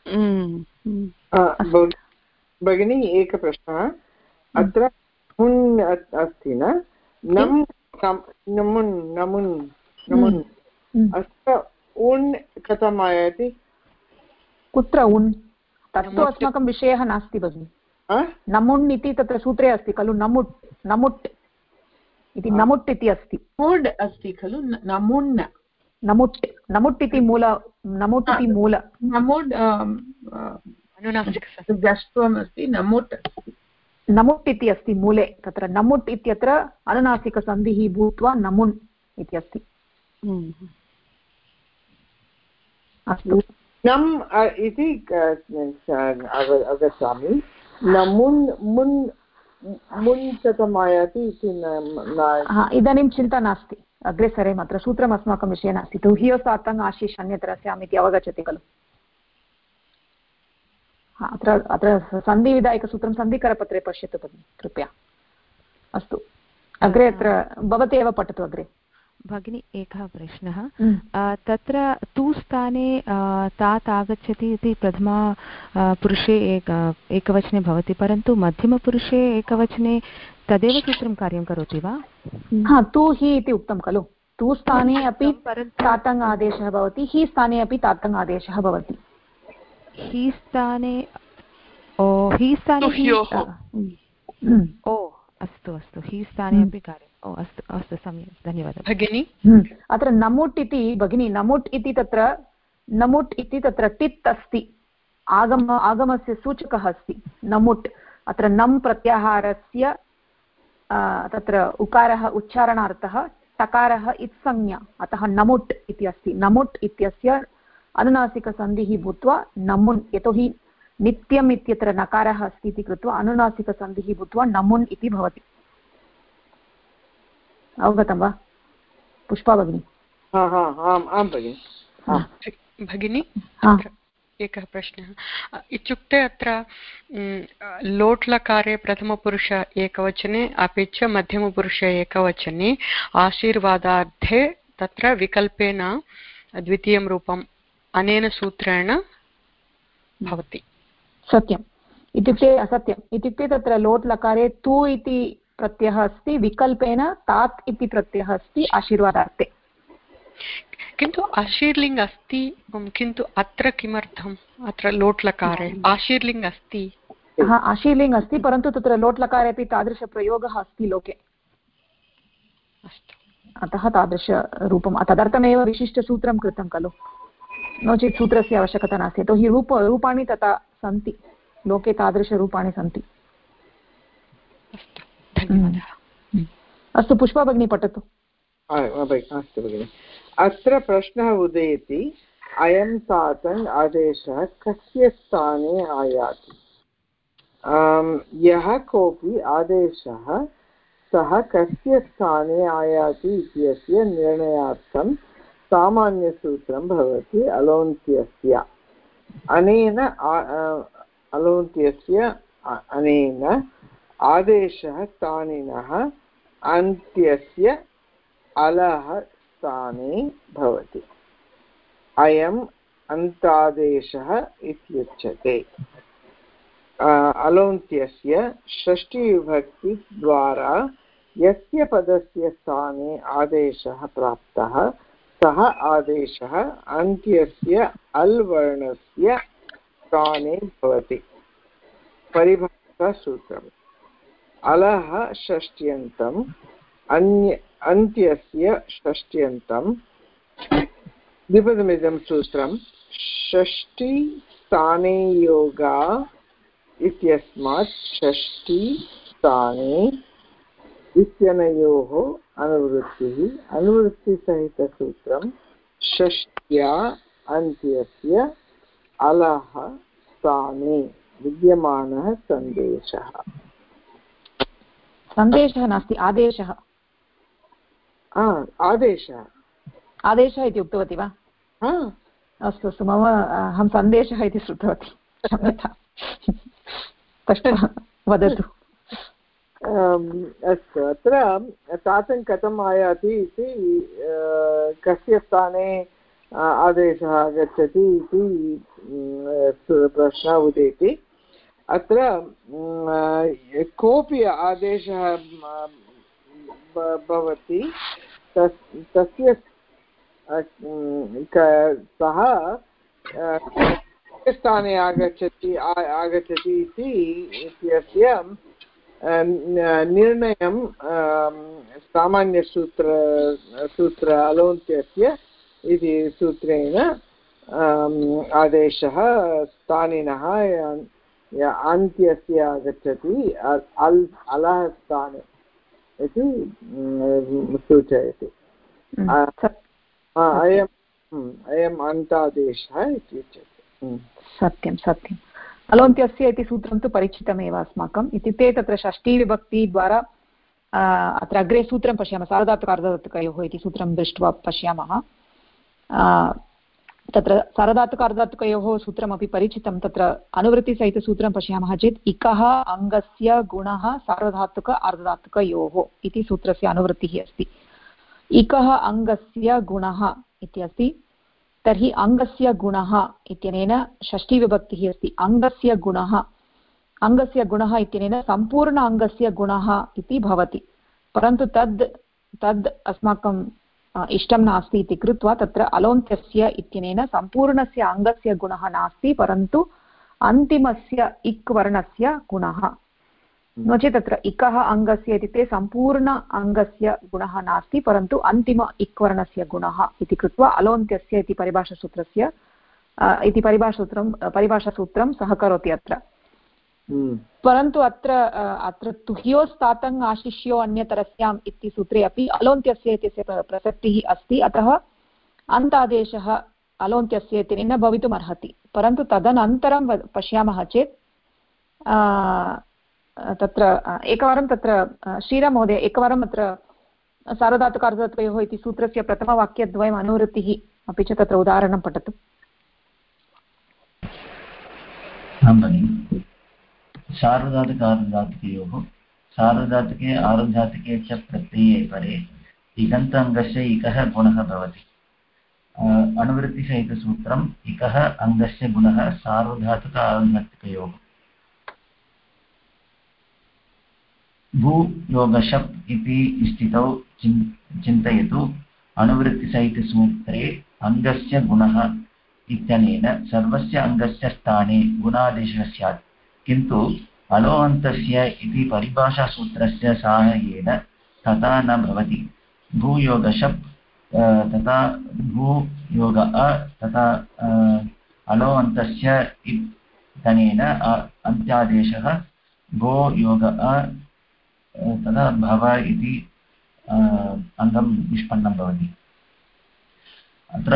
L: भगिनी एकः प्रश्नः अत्र उन् अस्ति न, नम् नमुन् नमुन् नमुन्, अत्र उन् कथम् आयाति?
A: कुत्र उन्? तत्तु अस्माकं विषयः नास्ति भगिनि। नमुन् इति तत्र सूत्रे अस्ति खलु, नमुट् नमुट् इति, नमुट् इति अस्ति,
F: मूड् अस्ति खलु, नमुन्
A: नमुट्, नमुट् इति मूल, नमुट् इति मूल,
F: नमुड् जष्ट्वम् अस्ति, नमुट्
A: नमुट् इति अस्ति मूले। तत्र नमुट् इत्यत्र अनुनासिकसन्धिः भूत्वा नमुन् इति अस्ति। अस्तु,
L: नम् इति अवगच्छामि। नमुन् मुन् मुन् कथम् आयाति इति
A: इदानीं चिन्ता नास्ति, अग्रे सरेम। अत्र सूत्रम् अस्माकं विषये नास्ति। तुह्यो तातङ् आशिष् अन्यतरस्याम् इति अवगच्छति खलु। अत्र सन्धिविधायकसूत्रं सन्धिकरपत्रे पश्यतु भगिनि कृपया। अस्तु, अग्रे अत्र भवती एव पठतु अग्रे।
K: भगिनी एकः प्रश्नः, तत्र तु स्थाने तात् आगच्छति इति प्रथमा पुरुषे एकवचने भवति, परन्तु मध्यमपुरुषे एकवचने तदेव सूत्रं कार्यं करोति वा?
A: हा, तु हि इति उक्तं खलु। तु स्थाने अपि तातङ् आदेशः भवति, हि स्थाने अपि तातङ् आदेशः भवति।
K: हि स्थाने हि स्थाने ओ अस्तु अस्तु हि स्थाने अपि कार्यम् अस्तु अस्तु सम्यक् धन्यवादः भगिनी।
A: अत्र नमुट् इति भगिनी नमुट् इति तत्र टित् अस्ति आगमस्य सूचकः अस्ति नमुट् अत्र नम् प्रत्याहारस्य तत्र उकारः उच्चारणार्थः टकारः इत्संज्ञा अतः नमुट् इति अस्ति नमुट् इत्यस्य अनुनासिकसन्धिः भूत्वा नमुन् यतोहि नित्यम् इत्यत्र नकारः अस्ति इति कृत्वा अनुनासिकसन्धिः भूत्वा नमुन् इति भवति। अवगतं वा पुष्पा भगिनी?
F: आं भगिनि।
C: भगिनी एकः प्रश्नः इत्युक्ते अत्र लोट् लकारे प्रथमपुरुष एकवचने अपि च मध्यमपुरुष एकवचने आशीर्वादार्थे तत्र विकल्पेन द्वितीयं रूपम् अनेन सूत्रेण भवति।
A: सत्यम् इत्युक्ते असत्यम् इत्युक्ते तत्र लोट् लकारे तु इति प्रत्ययः अस्ति विकल्पेन तात् इति प्रत्ययः अस्ति आशीर्वादार्थे
C: किन्तु आशीर्लिङ्ग् अस्ति किन्तु अत्र किमर्थम् अत्र लोट् लकारे आशीर्लिङ्ग् अस्ति
A: आशीर्लिङ्ग् अस्ति परन्तु तत्र लोट् लकारे अपि तादृशप्रयोगः अस्ति लोके अतः तादृशरूपं तदर्थमेव विशिष्टसूत्रं कृतं खलु नो चेत् सूत्रस्य आवश्यकता नास्ति यतोहि रूपाणि तथा सन्ति लोके तादृशरूपाणि सन्ति।
C: धन्यवादः।
F: अस्तु पुष्पा भगिनी पठतु। अस्तु भगिनि अत्र प्रश्नः उदेति अयं तातन् आदेशः कस्य स्थाने आयाति यः कोऽपि आदेशः सः कस्य स्थाने आयाति इत्यस्य निर्णयार्थं सामान्यसूत्रं भवति अलौन्त्यस्य अनेन आदेशः स्थानिनः अन्त्यस्य अलः स्थाने भवति अयम् अन्तादेशः इत्युच्यते। अलौन्त्यस्य षष्ठीविभक्तिद्वारा यस्य पदस्य स्थाने आदेशः प्राप्तः सः आदेशः अन्त्यस्य अल् वर्णस्य स्थाने भवति। परिभाषासूत्रम् अलः षष्ट्यन्तम् अन्त्यस्य षष्ट्यन्तं द्विपदमिदं सूत्रं षष्ठी स्थाने योगा इत्यस्मात् षष्ठी स्थाने इत्यनयोः अनुवृत्तिसहितसूत्रं षष्ट्या अन्त्यस्य अलः स्थाने विद्यमानः
A: सन्देशः नास्ति आदेशः आदेशः इति उक्तवती वा? अस्तु अस्तु मम अहं सन्देशः इति श्रुतवती क्षम्यतां वदतु।
F: अस्तु अत्र तातन् कथम् आयाति इति कस्य स्थाने आदेशः आगच्छति इति प्रश्नः उदेति। अत्र कोऽपि आदेशः भवति तस्य सः स्थाने आगच्छति इति इत्यस्य निर्णयं सामान्यसूत्र अलौन्त्यस्य इति सूत्रेण आदेशः स्थानिनः अन्त्यस्य आगच्छति अलः स्थाने इति सूचयति। अयम् अन्तादेशः इति उच्यते।
A: सत्यं सत्यम् अलौन्त्यस्य इति सूत्रं तु परिचितमेव अस्माकम् इत्युक्ते तत्र षष्ठीविभक्तिद्वारा अत्र अग्रे सूत्रं पश्यामः सार्वधातुकार्धधातुकयोः इति सूत्रं दृष्ट्वा पश्यामः तत्र सार्वधातुकार्धधातुकयोः सूत्रमपि परिचितं तत्र अनुवृत्तिसहितसूत्रं पश्यामः चेत् इकः अङ्गस्य गुणः सार्वधातुक अर्धधातुकयोः इति सूत्रस्य अनुवृत्तिः अस्ति। इकः अङ्गस्य गुणः इति अस्ति तर्हि अङ्गस्य गुणः इत्यनेन षष्ठीविभक्तिः अस्ति अङ्गस्य गुणः इत्यनेन सम्पूर्ण अङ्गस्य गुणः इति भवति परन्तु तद् अस्माकं इष्टं नास्ति इति कृत्वा तत्र अलोन्त्यस्य इत्यनेन सम्पूर्णस्य अङ्गस्य गुणः नास्ति, परन्तु अन्तिमस्य इक् वर्णस्य गुणः। नो चेत् तत्र इकः अङ्गस्य इत्युक्ते सम्पूर्ण अङ्गस्य गुणः नास्ति, परन्तु अन्तिम इक् वर्णस्य गुणः इति कृत्वा अलोन्त्यस्य इति परिभाषासूत्रं सहकरोति अत्र। परन्तु अत्र तुह्योस्तातङ् आशिष्यो अन्यतरस्याम् इति सूत्रे अपि अलोन्त्यस्य इत्यस्य प्रसक्तिः अस्ति, अतः अन्तादेशः अलोन्त्यस्य इति न भवितुम् अर्हति। परन्तु तदनन्तरं पश्यामः चेत् तत्र एकवारं तत्र श्रीराममहोदय एकवारम् अत्र सार्वधातुकार्धधातुकयोः इति सूत्रस्य प्रथमवाक्यद्वयम् अनुवृत्तिः अपि च तत्र उदाहरणं पठतु।
N: सार्वधातुकार्धधातुकयोः सार्वधातुके आर्धधातुके च प्रत्यये परे इगन्त अङ्गस्य इकः गुणः भवति। अनुवृत्तिसहितसूत्रम् इकः अङ्गस्य गुणः सार्वधातुक आर्धधातुकयोः। भूयोगशप् इति स्थितौ चिन्तयतु। अनुवृत्तिसहितसूत्रे अङ्गस्य गुणः इत्यनेन सर्वस्य अङ्गस्य स्थाने गुणादेशः स्यात्, किन्तु अलोऽन्तस्य इति परिभाषासूत्रस्य साहाय्येन तथा न भवति। भूयोगशप् तथा भूयोग तथा अलोऽन्तस्य इत्यनेन अन्त्यादेशः भो योग तदा भव इति अङ्गं निष्पन्नं भवति। अत्र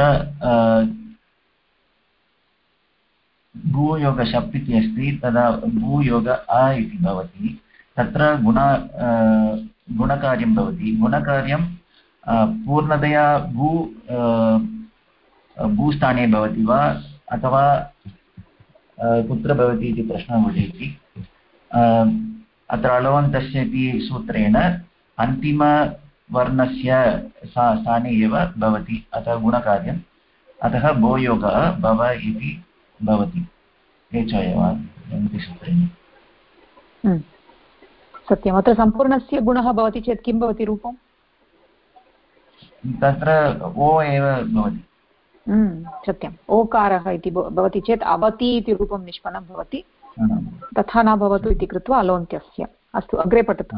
N: भूयोगशप् इति अस्ति, तदा भूयोग इति भवति। तत्र गुणकार्यं भवति। गुणकार्यं पूर्णतया भूस्थाने भवति वा अथवा कुत्र भवति इति प्रश्नः उदेति। अत्र अलोऽन्तस्य इति सूत्रेण अन्तिमवर्णस्य स्थाने एव भवति, अतः गुणकार्यम्, अतः भोयोगः भव इति भवति। सूत्रेण
A: सत्यम्। अत्र सम्पूर्णस्य गुणः भवति चेत् किं भवति रूपम्?
N: तत्र ओ एव भवति।
A: सत्यम्। ओकारः इति भवति चेत् अवति इति रूपं निष्पन्नं भवति, तथा न भवतु इति कृत्वा अलोन्त्यस्य। अस्तु, अग्रे पठतु।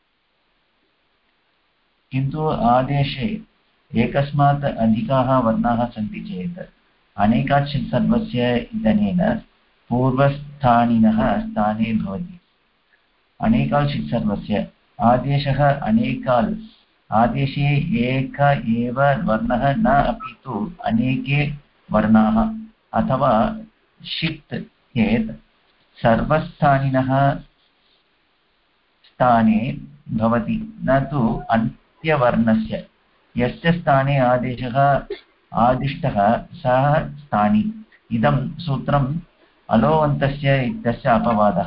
N: किन्तु आदेशे एकस्मात् अधिकाः वर्णाः सन्ति चेत् अनेकाच् सर्वस्य इदनेन पूर्वस्थानिनः स्थाने भवति। अनेकाल् सर्वस्य आदेशः अनेकाल् आदेशे एक एव वर्णः न अपि तु अनेके वर्णाः अथवा षित् चेत् सर्वस्थानिनः स्थाने भवति, न तु अन्त्यवर्णस्य। यस्य स्थाने आदेशः आदिष्टः सः स्थानी। इदं सूत्रम् अलोऽन्तस्य इत्यस्य अपवादः।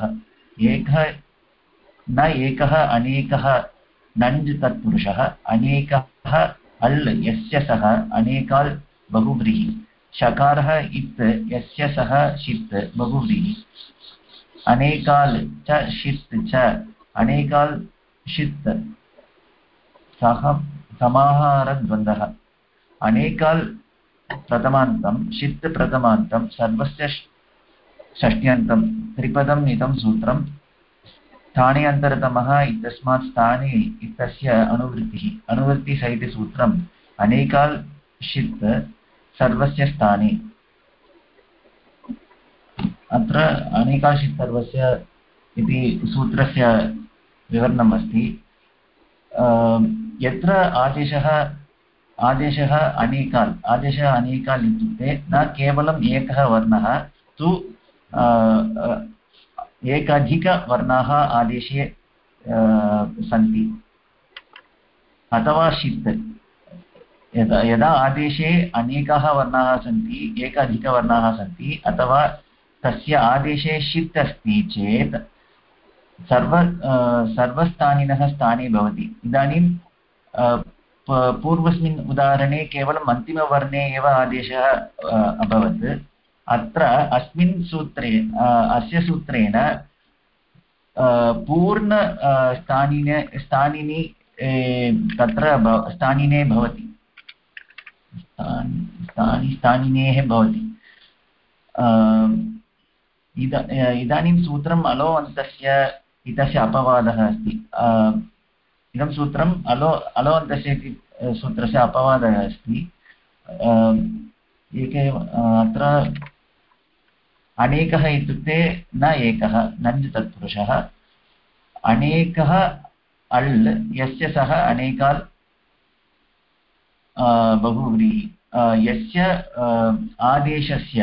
N: एकः अनेकः नञ् तत्पुरुषः, अनेकः अल् यस्य सः अनेकाल् बहुव्रीहि, शकारः इत् यस्य सः षित् बहुव्रीहि, अनेकाल् च षित् च अनेकाल् षित् सह समाहारद्वन्द्वः। अनेकाल् प्रथमान्तं षित् प्रथमान्तं सर्वस्य षष्ट्यन्तं त्रिपदम् इदं सूत्रं। स्थाने अन्तरतमः इत्यस्मात् स्थाने इत्यस्य अनुवृत्तिः। अनुवृत्तिसहितसूत्रम् अनेकाल् षित् सर्वस्य स्थाने। अत्र अनेकाल् षित् सर्वस्य इति सूत्रस्य विवरणम् अस्ति। यत्र आदेशः अनेकाल् इत्युक्ते न केवलम् एकः वर्णः तु एकाधिकवर्णाः आदेशे सन्ति अथवा षित्। यदा आदेशे अनेकाः वर्णाः सन्ति, एकाधिकवर्णाः सन्ति, अथवा तस्य आदेशे षित् अस्ति चेत् सर्वस्थानिनः स्थाने भवति। इदानीं पूर्वस्मिन् उदाहरणे केवलम् अन्तिमवर्णे एव आदेशः अभवत्। अत्र अस्मिन् सूत्रे अस्य सूत्रेण पूर्ण स्थानिने तत्र स्थानिने भवति। स्थानिनेः भवति। इदानीं सूत्रम् अलो अन्तस्य इत्यस्य अपवादः अस्ति। इदं सूत्रम् अलो अन्तस्य इति सूत्रस्य अपवादः अस्ति। अत्र अनेकः इत्युक्ते न एकः नञ् तत्पुरुषः, अनेकः अल् यस्य सः अनेकाल् बहुव्रीहि, यस्य आदेशस्य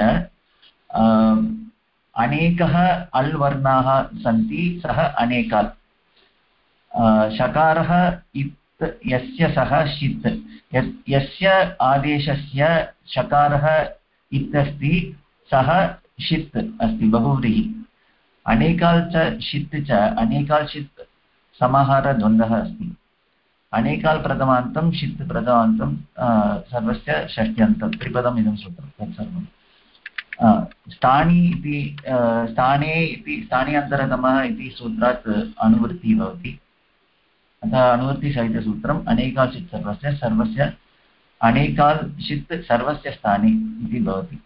N: अनेकः अल् वर्णाः सन्ति सः अनेकाल्। शकारः इत् यस्य सः षित्, यस्य आदेशस्य शकारः इत् अस्ति सः षित् अस्ति बहुव्रीहि। अनेकाल् च षित् च अनेकाल् षित् समाहारद्वन्द्वः अस्ति। अनेकाल् प्रथमान्तं षित् प्रथमान्तं सर्वस्य षष्ट्यन्तं त्रिपदम् इदं सूत्रं तत्सर्वं। स्थानी इति स्थाने इति स्थाने अन्तरतमः इति सूत्रात् अनुवृत्तिः भवति। अतः अनुवृत्तिसहितसूत्रम् अनेकाल् षित् सर्वस्य अनेकाल् षित् सर्वस्य स्थाने इति भवति,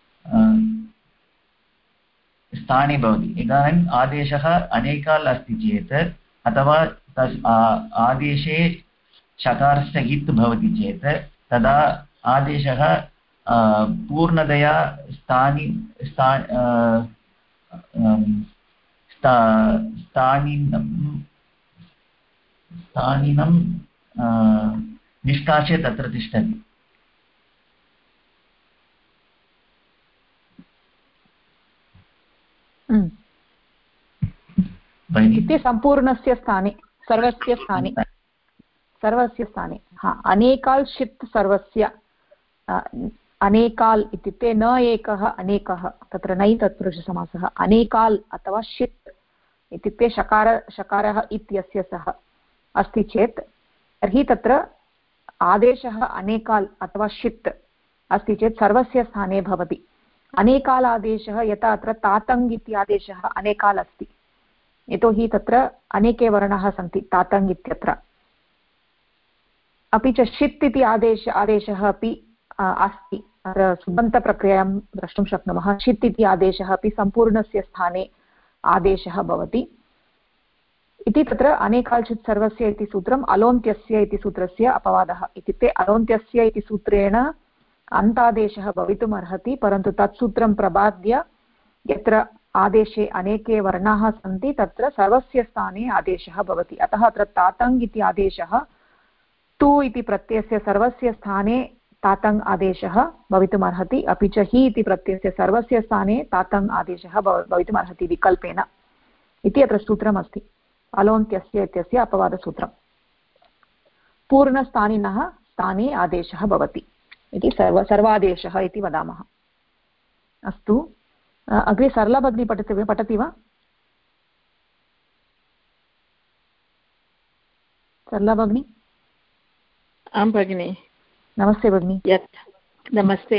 N: स्थाने भवति। इदानीम् आदेशः अनेकाल् अस्ति चेत् अथवा आदेशे शकारस्य इत् भवति चेत् तदा आदेशः पूर्णतया स्थानिनं निष्कास्य तत्र तिष्ठति।
A: इत्युक्ते सम्पूर्णस्य स्थाने सर्वस्य स्थाने अनेकाल् षित् सर्वस्य। अनेकाल् इत्युक्ते न एकः अनेकः, तत्र नै तत्पुरुषसमासः। अनेकाल् अथवा षित् इत्युक्ते शकारः इत्यस्य सः अस्ति चेत् तर्हि तत्र आदेशः अनेकाल् अथवा षित् अस्ति चेत् सर्वस्य स्थाने भवति। अनेकाल् आदेशः यथा अत्र तातङ् इति आदेशः अनेकाल् अस्ति, यतोहि तत्र अनेके वर्णाः सन्ति तातङ् इत्यत्र। अपि च षित् इति आदेशः अपि अस्ति। अत्र सुबन्तप्रक्रियां द्रष्टुं शक्नुमः। षित् इति आदेशः अपि सम्पूर्णस्य स्थाने आदेशः भवति इति। तत्र अनेकाल् षित् सर्वस्य इति सूत्रम् अलोन्त्यस्य इति सूत्रस्य अपवादः। इत्युक्ते अलोन्त्यस्य इति सूत्रेण अन्तादेशः भवितुम् अर्हति, परन्तु तत् सूत्रं प्रबाद्य यत्र आदेशे अनेके वर्णाः सन्ति तत्र सर्वस्य स्थाने आदेशः भवति। अतः अत्र तातङ् इति आदेशः तु इति प्रत्ययस्य सर्वस्य स्थाने तातङ् आदेशः भवितुम् अर्हति, अपि च हि इति प्रत्ययस्य सर्वस्य स्थाने तातङ् आदेशः भवितुम् अर्हति विकल्पेन इति अत्र सूत्रमस्ति। अलोन्त्यस्य इत्यस्य अपवादसूत्रं। पूर्णस्थानिनः स्थाने आदेशः भवति इति सर्वादेशः इति वदामः। अस्तु, अग्रे सरला भगिनी पठति वा? सरला भगिनी।
O: आं भगिनि।
A: नमस्ते भगिनि।
O: नमस्ते।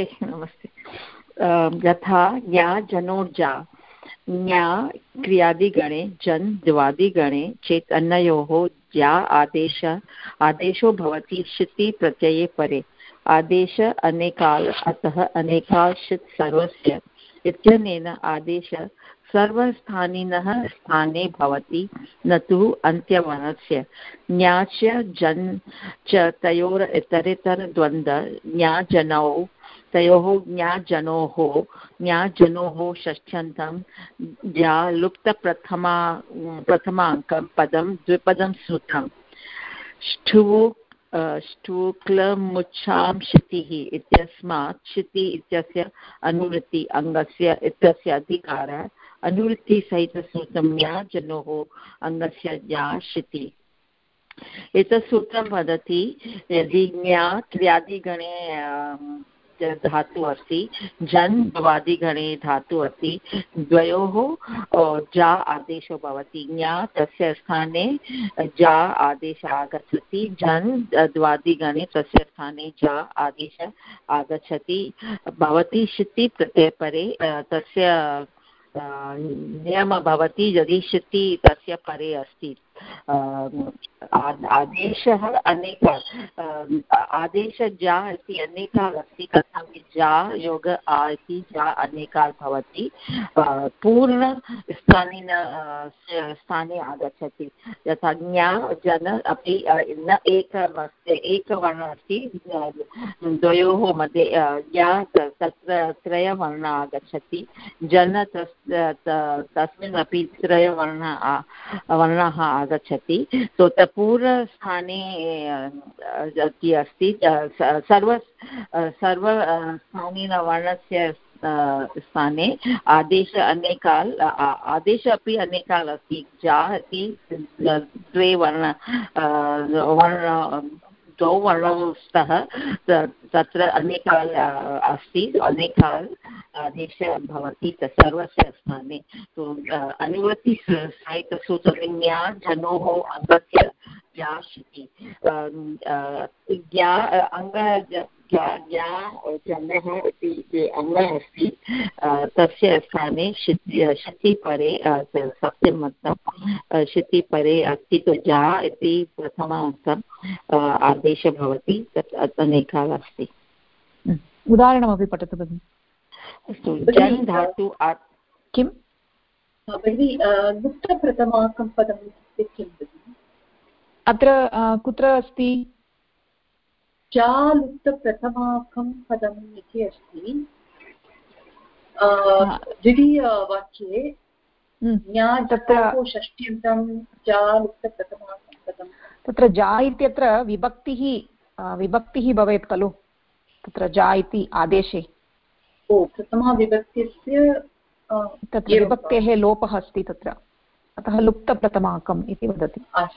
O: यथा ज्ञा जनोर्जा, ज्ञा क्रियादिगणे जन् द्वादिगणे चेत् अन्ययोः ज्या आदेशो भवति शिति प्रत्यये परे। आदेश अनेकाल् अतः अनेकाल् षित् सर्वस्य इत्यनेन आदेश सर्वस्थानिनः स्थाने भवति, न तु अन्त्यवर्णस्य। ज्ञाच जन् च तयोर इतरेतरद्वन्द्व ज्ञाजनौ तयोः ज्ञाजनोः षष्ठ्यन्तं ज्या लुप्तप्रथमाङ्कं पदं द्विपदं सूत्रम्। ष्टुक्लमुच्छां शितिः इत्यस्मात् शिति इत्यस्य अनुवृत्ति अङ्गस्य इत्यस्य अधिकारः अनुवृत्तिसहितसूत्रं ज्ञा जनोः अङ्गस्य ज्ञा शिति। एतत् सूत्रं वदति यदि ज्ञा क्रियादिगणे धातु अस्ति, जन् द्वादिगणे धातु अस्ति, द्वयोः जा आदेशो भवति। ज्ञा तस्य स्थाने जा आदेशः आगच्छति, जन् द्वादिगणे तस्य स्थाने जा आदेशः आगच्छति भवति। शिति प्रत्ययपरे तस्य नियमः भवति, यदि शिति तस्य परे अस्ति आदेशः अनेक आदेश जा इति अनेकाल् अस्ति तथापि जा योग आ इति जा अनेकाल् भवति पूर्णस्थाने स्थाने आगच्छति यथा ज्ञा जन अपि न एकवर्णः अस्ति द्वयोः मध्ये ज्ञा तत्र त्रयवर्णः आगच्छति जन तस्मिन् अपि त्रयवर्णः आगच्छति तो पूर्वस्थाने अस्ति सर्वस्थानीनवर्णस्य स्थाने आदेश अनेकाल् आदेश अपि अनेकाल् अस्ति जा इति द्वे द्वौ वर्णौ स्तः तत्र अनेकाल् अस्ति अनेकाल् आदेशः भवति सर्वस्य स्थाने तो अनुवृत्तिसहितसूत्रलिङ्ग्या जनोः अङ्गस्य ज्ञाशिति जनः इति अङ्गः अस्ति तस्य स्थाने शितिपरे सप्तमन्तं शितिपरे अस्ति तो जा इति प्रथमान्तम् आदेशः भवति तत् अनेकाल् अस्ति
A: उदाहरणमपि पठतु भगिनि
O: अस्तु जन् धातु
A: किं
E: भगिनि लुप्तप्रथमाकं पदम् इत्युक्ते किं भगिनि
A: अत्र कुत्र अस्ति
E: जालुप्तप्रथमाकं पदम् इति अस्ति द्वितीयवाक्ये तत्र षष्ट्यन्तं जालुप्तप्रथमाकं पदं
A: तत्र जा इत्यत्र विभक्तिः भवेत् खलु तत्र जा इति आदेशे
E: प्रथमाविभक्त्यस्य
A: तत्र विभक्तेः लोपः अस्ति तत्र अतः लुप्तप्रथमाकम् इति वदति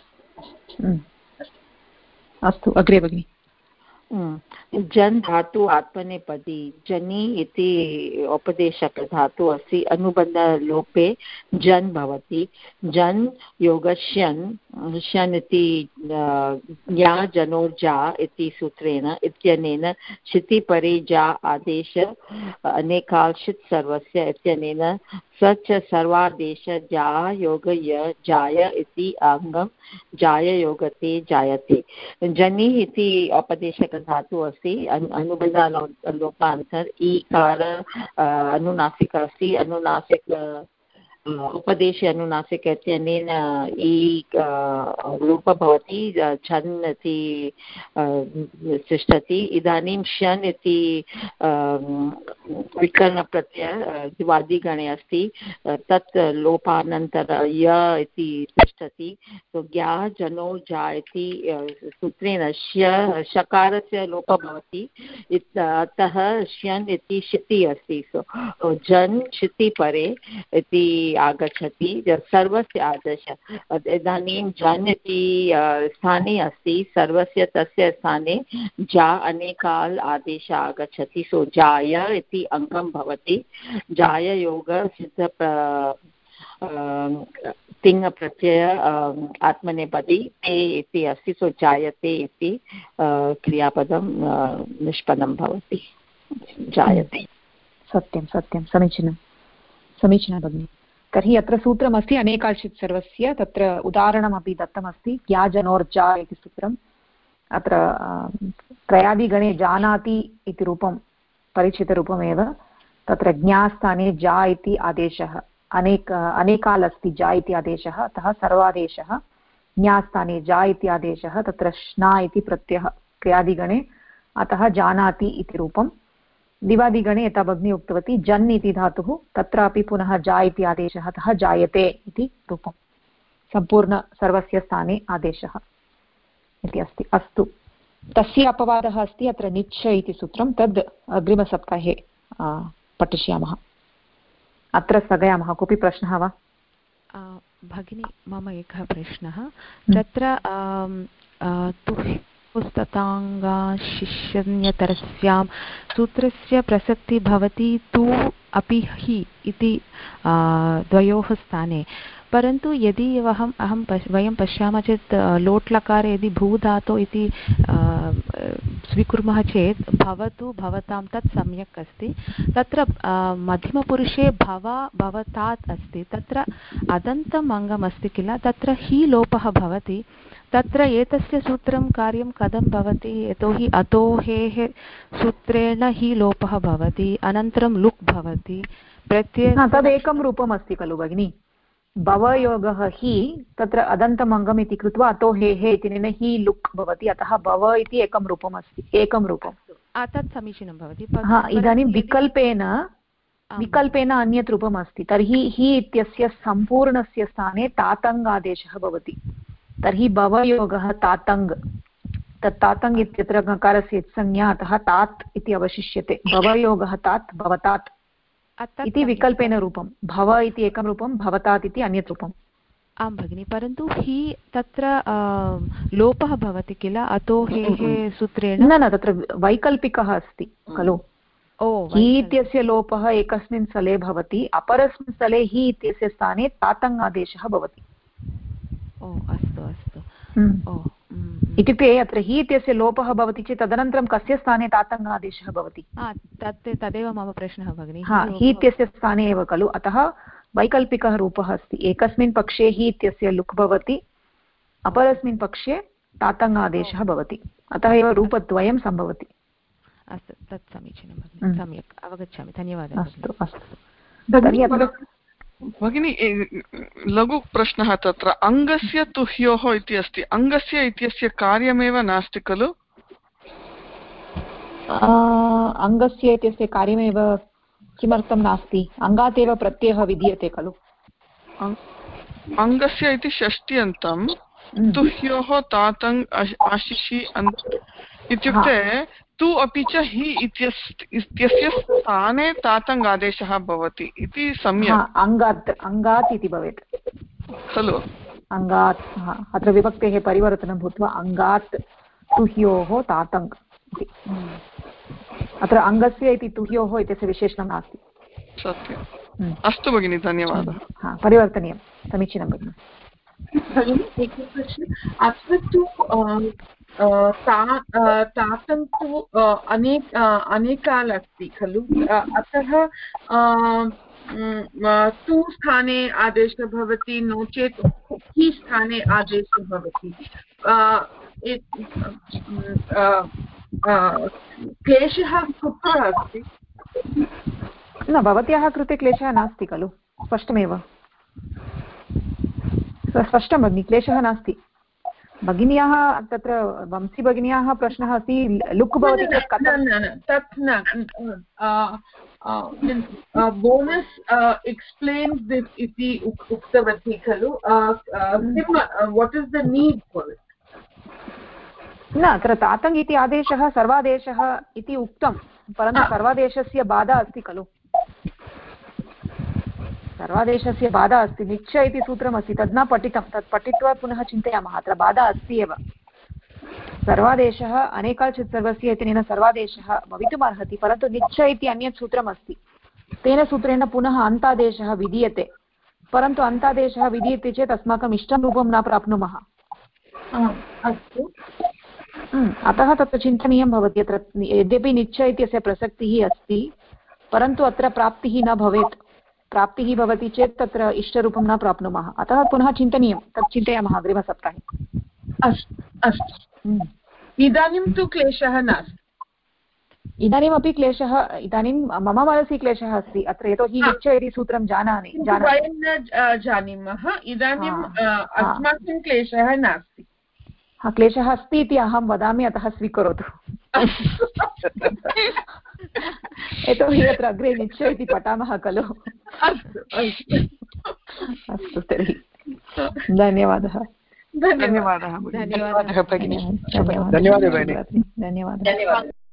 A: अस्तु अग्रे भगिनि
O: जन् धातु आत्मनेपदी जनि इति औपदेशकधातु अस्ति अनुबन्धलोपे जन् भवति जन् योगश्यन् श्यन् इति ज्ञा जनोर्जा इति सूत्रेण इत्यनेन शितिपरे जा आदेश अनेकाल् शित् सर्वस्य इत्यनेन स च सर्वादेश जा योग जाय इति अङ्गं जाय योगते जायते जनि इति औपदेशकधातु अस्ति अनुबन्धलोपान्तर् ईकार अनुनासिक अस्ति अनुनासिक उपदेशे अनुनासिक इत्यनेन रूपः भवति छन् इति तिष्ठति इदानीं श्यन् इति विकरणप्रत्ययः द्विवादिगणे अस्ति तत् लोपानन्तर य इति तिष्ठति तो ज्ञा जनो जा इति सूत्रेण शकारस्य लोपः भवति अतः श्यन् इति शिति अस्ति सो जन् शिति परे इति आगच्छति सर्वस्य आदेशः इदानीं जन् इति स्थाने अस्ति सर्वस्य तस्य स्थाने जा अनेकाल् आदेशः आगच्छति सो जाय इति अङ्गं भवति जाय योग सिद्ध तिङ् प्रत्यय आत्मनेपदी ते इति अस्ति सो जायते इति क्रियापदं निष्पन्नं भवति जायते
A: सत्यं सत्यं समीचीनं भगिनि तर्हि अत्र सूत्रमस्ति अनेकाल्शित् सर्वस्य तत्र उदाहरणमपि दत्तमस्ति ज्ञा जनोर्जा इति सूत्रम् अत्र त्रयादिगणे जानाति इति रूपं परिचितरूपमेव तत्र ज्ञास्थाने जा इति आदेशः अनेकाल् अस्ति जा इति आदेशः अतः सर्वादेशः ज्ञास्थाने जा इति आदेशः तत्र श्ना इति प्रत्ययः क्रियादिगणे अतः जानाति इति रूपं दिवादिगणे यथा भगिनी उक्तवती जन् इति धातुः तत्रापि पुनः जा इति आदेशः अतः जायते इति रूपं सम्पूर्ण सर्वस्य स्थाने आदेशः इति अस्ति अस्तु तस्य अपवादः अस्ति अत्र निच्छ इति सूत्रं तद् अग्रिमसप्ताहे पठिष्यामः अत्र स्थगयामः कोऽपि प्रश्नः वा
K: भगिनी मम एकः प्रश्नः तत्र पुस्तकाङ्गा शिष्यन्यतरस्यां सूत्रस्य प्रसक्तिः भवति तु अपि हि इति द्वयोः स्थाने। परन्तु यदि वयं पश्यामः चेत् लोट्लकारे यदि भूधातु इति स्वीकुर्मः चेत् भवतु भवतां तत् सम्यक् अस्ति। तत्र मध्यमपुरुषे भवतात् अस्ति, तत्र अदन्तम् अङ्गम् अस्ति किल, तत्र हि लोपः भवति। तत्र एतस्य सूत्रं कार्यं कथं भवति, यतोहि अतोहेः सूत्रेण हि लोपः भवति, अनन्तरं लुक् भवति प्रत्यय।
A: तदेकं रूपम् अस्ति खलु भगिनि, भवयोगः हि तत्र अदन्तम् अङ्गम् इति कृत्वा अतोहेः इत्यनेन हि लुक् भवति, अतः भव इति एकं रूपम् अस्ति, एकं रूपम्।
K: तत् समीचीनं भवति।
A: इदानीं विकल्पेन अन्यत् रूपम् अस्ति, तर्हि हि इत्यस्य सम्पूर्णस्य स्थाने तातङ्गादेशः भवति। तर्हि भवयोगः तातङ्ग्, तत् तातङ्ग् इत्यत्र गकारस्य संज्ञा, अतः तात् इति अवशिष्यते। भवयोगः तात् भवतात् इति विकल्पेन रूपं, भव इति एकं रूपं, भवतात् इति अन्यत् रूपम्।
K: आं भगिनि, परन्तु हि तत्र लोपः भवति किल अतोहेः सूत्रेण।
A: न, तत्र वैकल्पिकः अस्ति खलु। हि इत्यस्य लोपः एकस्मिन् स्थले भवति, अपरस्मिन् स्थले हि इत्यस्य स्थाने तातङ् आदेशः भवति।
K: अस्तु अस्तु।
A: इत्युक्ते अत्र हि इत्यस्य लोपः भवति चेत् तदनन्तरं कस्य स्थाने तातङ् आदेशः भवति?
K: तदेव मम प्रश्नः भगिनि।
A: हि इत्यस्य स्थाने एव खलु, अतः वैकल्पिकः रूपः अस्ति। एकस्मिन् पक्षे हि इत्यस्य लुक् भवति, अपरस्मिन् पक्षे तातङ् आदेशः भवति, अतः एव रूपद्वयं सम्भवति।
K: अस्तु, तत् समीचीनं भगिनि, सम्यक् अवगच्छामि, धन्यवादः।
A: अस्तु अस्तु
M: भगिनि, लघु प्रश्नः तत्र अङ्गस्य तुह्योः इति अस्ति, अङ्गस्य इत्यस्य कार्यमेव नास्ति खलु?
A: अङ्गस्य इत्यस्य कार्यमेव किमर्थं नास्ति? अङ्गात् एव प्रत्ययः विधीयते खलु।
M: अङ्गस्य इति षष्ट्यन्तं, तुह्योः तातङ् आशिषि इत्युक्ते तु अपि च हि इत्यस्य स्थाने तातङ् आदेशः भवति इति सम्यक्।
A: अङ्गात् इति भवेत्
M: खलु।
A: अङ्गात्, अत्र विभक्तेः परिवर्तनं भूत्वा अङ्गात् तुह्योः तातङ् इति। अत्र अङ्गस्य इति तुह्योः इत्यस्य विशेषणं नास्ति।
M: सत्यम्। अस्तु भगिनि, धन्यवादः।
A: परिवर्तनीयं, समीचीनं भगिनि।
F: अत्र तु तातङ् तु अनेकाल अस्ति खलु, अतः तु स्थाने आदेशः भवति, नो चेत् हि स्थाने आदेशः भवति। क्लेशः कुत्र अस्ति?
A: न, भवत्याः कृते क्लेशः नास्ति खलु, स्पष्टमेव, स्पष्टं भगिनि, क्लेशः नास्ति। भगिन्याः तत्र वंशी भगिन्याः प्रश्नः अस्ति, लुक् भवति चेत् कथं?
F: तत् न, बोनस् एक्स्प्लेन्स् दिस् इति उक्तवती खलु, what is the need for it?
A: न, अत्र तातङ् इति आदेशः सर्वादेशः इति उक्तं, परन्तु सर्वादेशस्य बाधा अस्ति खलु। सर्वादेशस्य बाधा अस्ति, निच्च इति सूत्रमस्ति, तद् न पठितं, तत् पठित्वा पुनः चिन्तयामः, अत्र बाधा अस्ति एव। सर्वादेशः अनेकाचित् सर्वस्य इत्यनेन सर्वादेशः भवितुमर्हति, परन्तु निच्च इति अन्यत् सूत्रमस्ति, तेन सूत्रेण पुनः अन्तादेशः विधीयते, परन्तु अन्तादेशः विधीयते चेत् अस्माकम् इष्टं रूपं न प्राप्नुमः।
F: अस्तु,
A: अतः तत्र चिन्तनीयं भवति। अत्र यद्यपि निच्च इत्यस्य प्रसक्तिः अस्ति, परन्तु अत्र प्राप्तिः न भवेत्। प्राप्तिः भवति चेत् तत्र इष्टरूपं न प्राप्नुमः, अतः पुनः चिन्तनीयं, तत् चिन्तयामः अग्रिमसप्ताहे।
F: अस्तु अस्तु, इदानीं तु क्लेशः नास्ति।
A: इदानीमपि क्लेशः, इदानीं मम मनसि क्लेशः अस्ति अत्र, यतोहि निच्च इति सूत्रं जानामि।
F: वयं न जानीमः, इदानीम् अस्माकं क्लेशः नास्ति।
A: क्लेशः अस्ति इति अहं वदामि, अतः स्वीकरोतु। यतोहि अत्र अग्रे निच्च इति पठामः खलु। अस्तु तर्हि, धन्यवादः।
M: धन्यवादः
A: भगिनी।
I: धन्यवादः भगिनी।
A: धन्यवादः।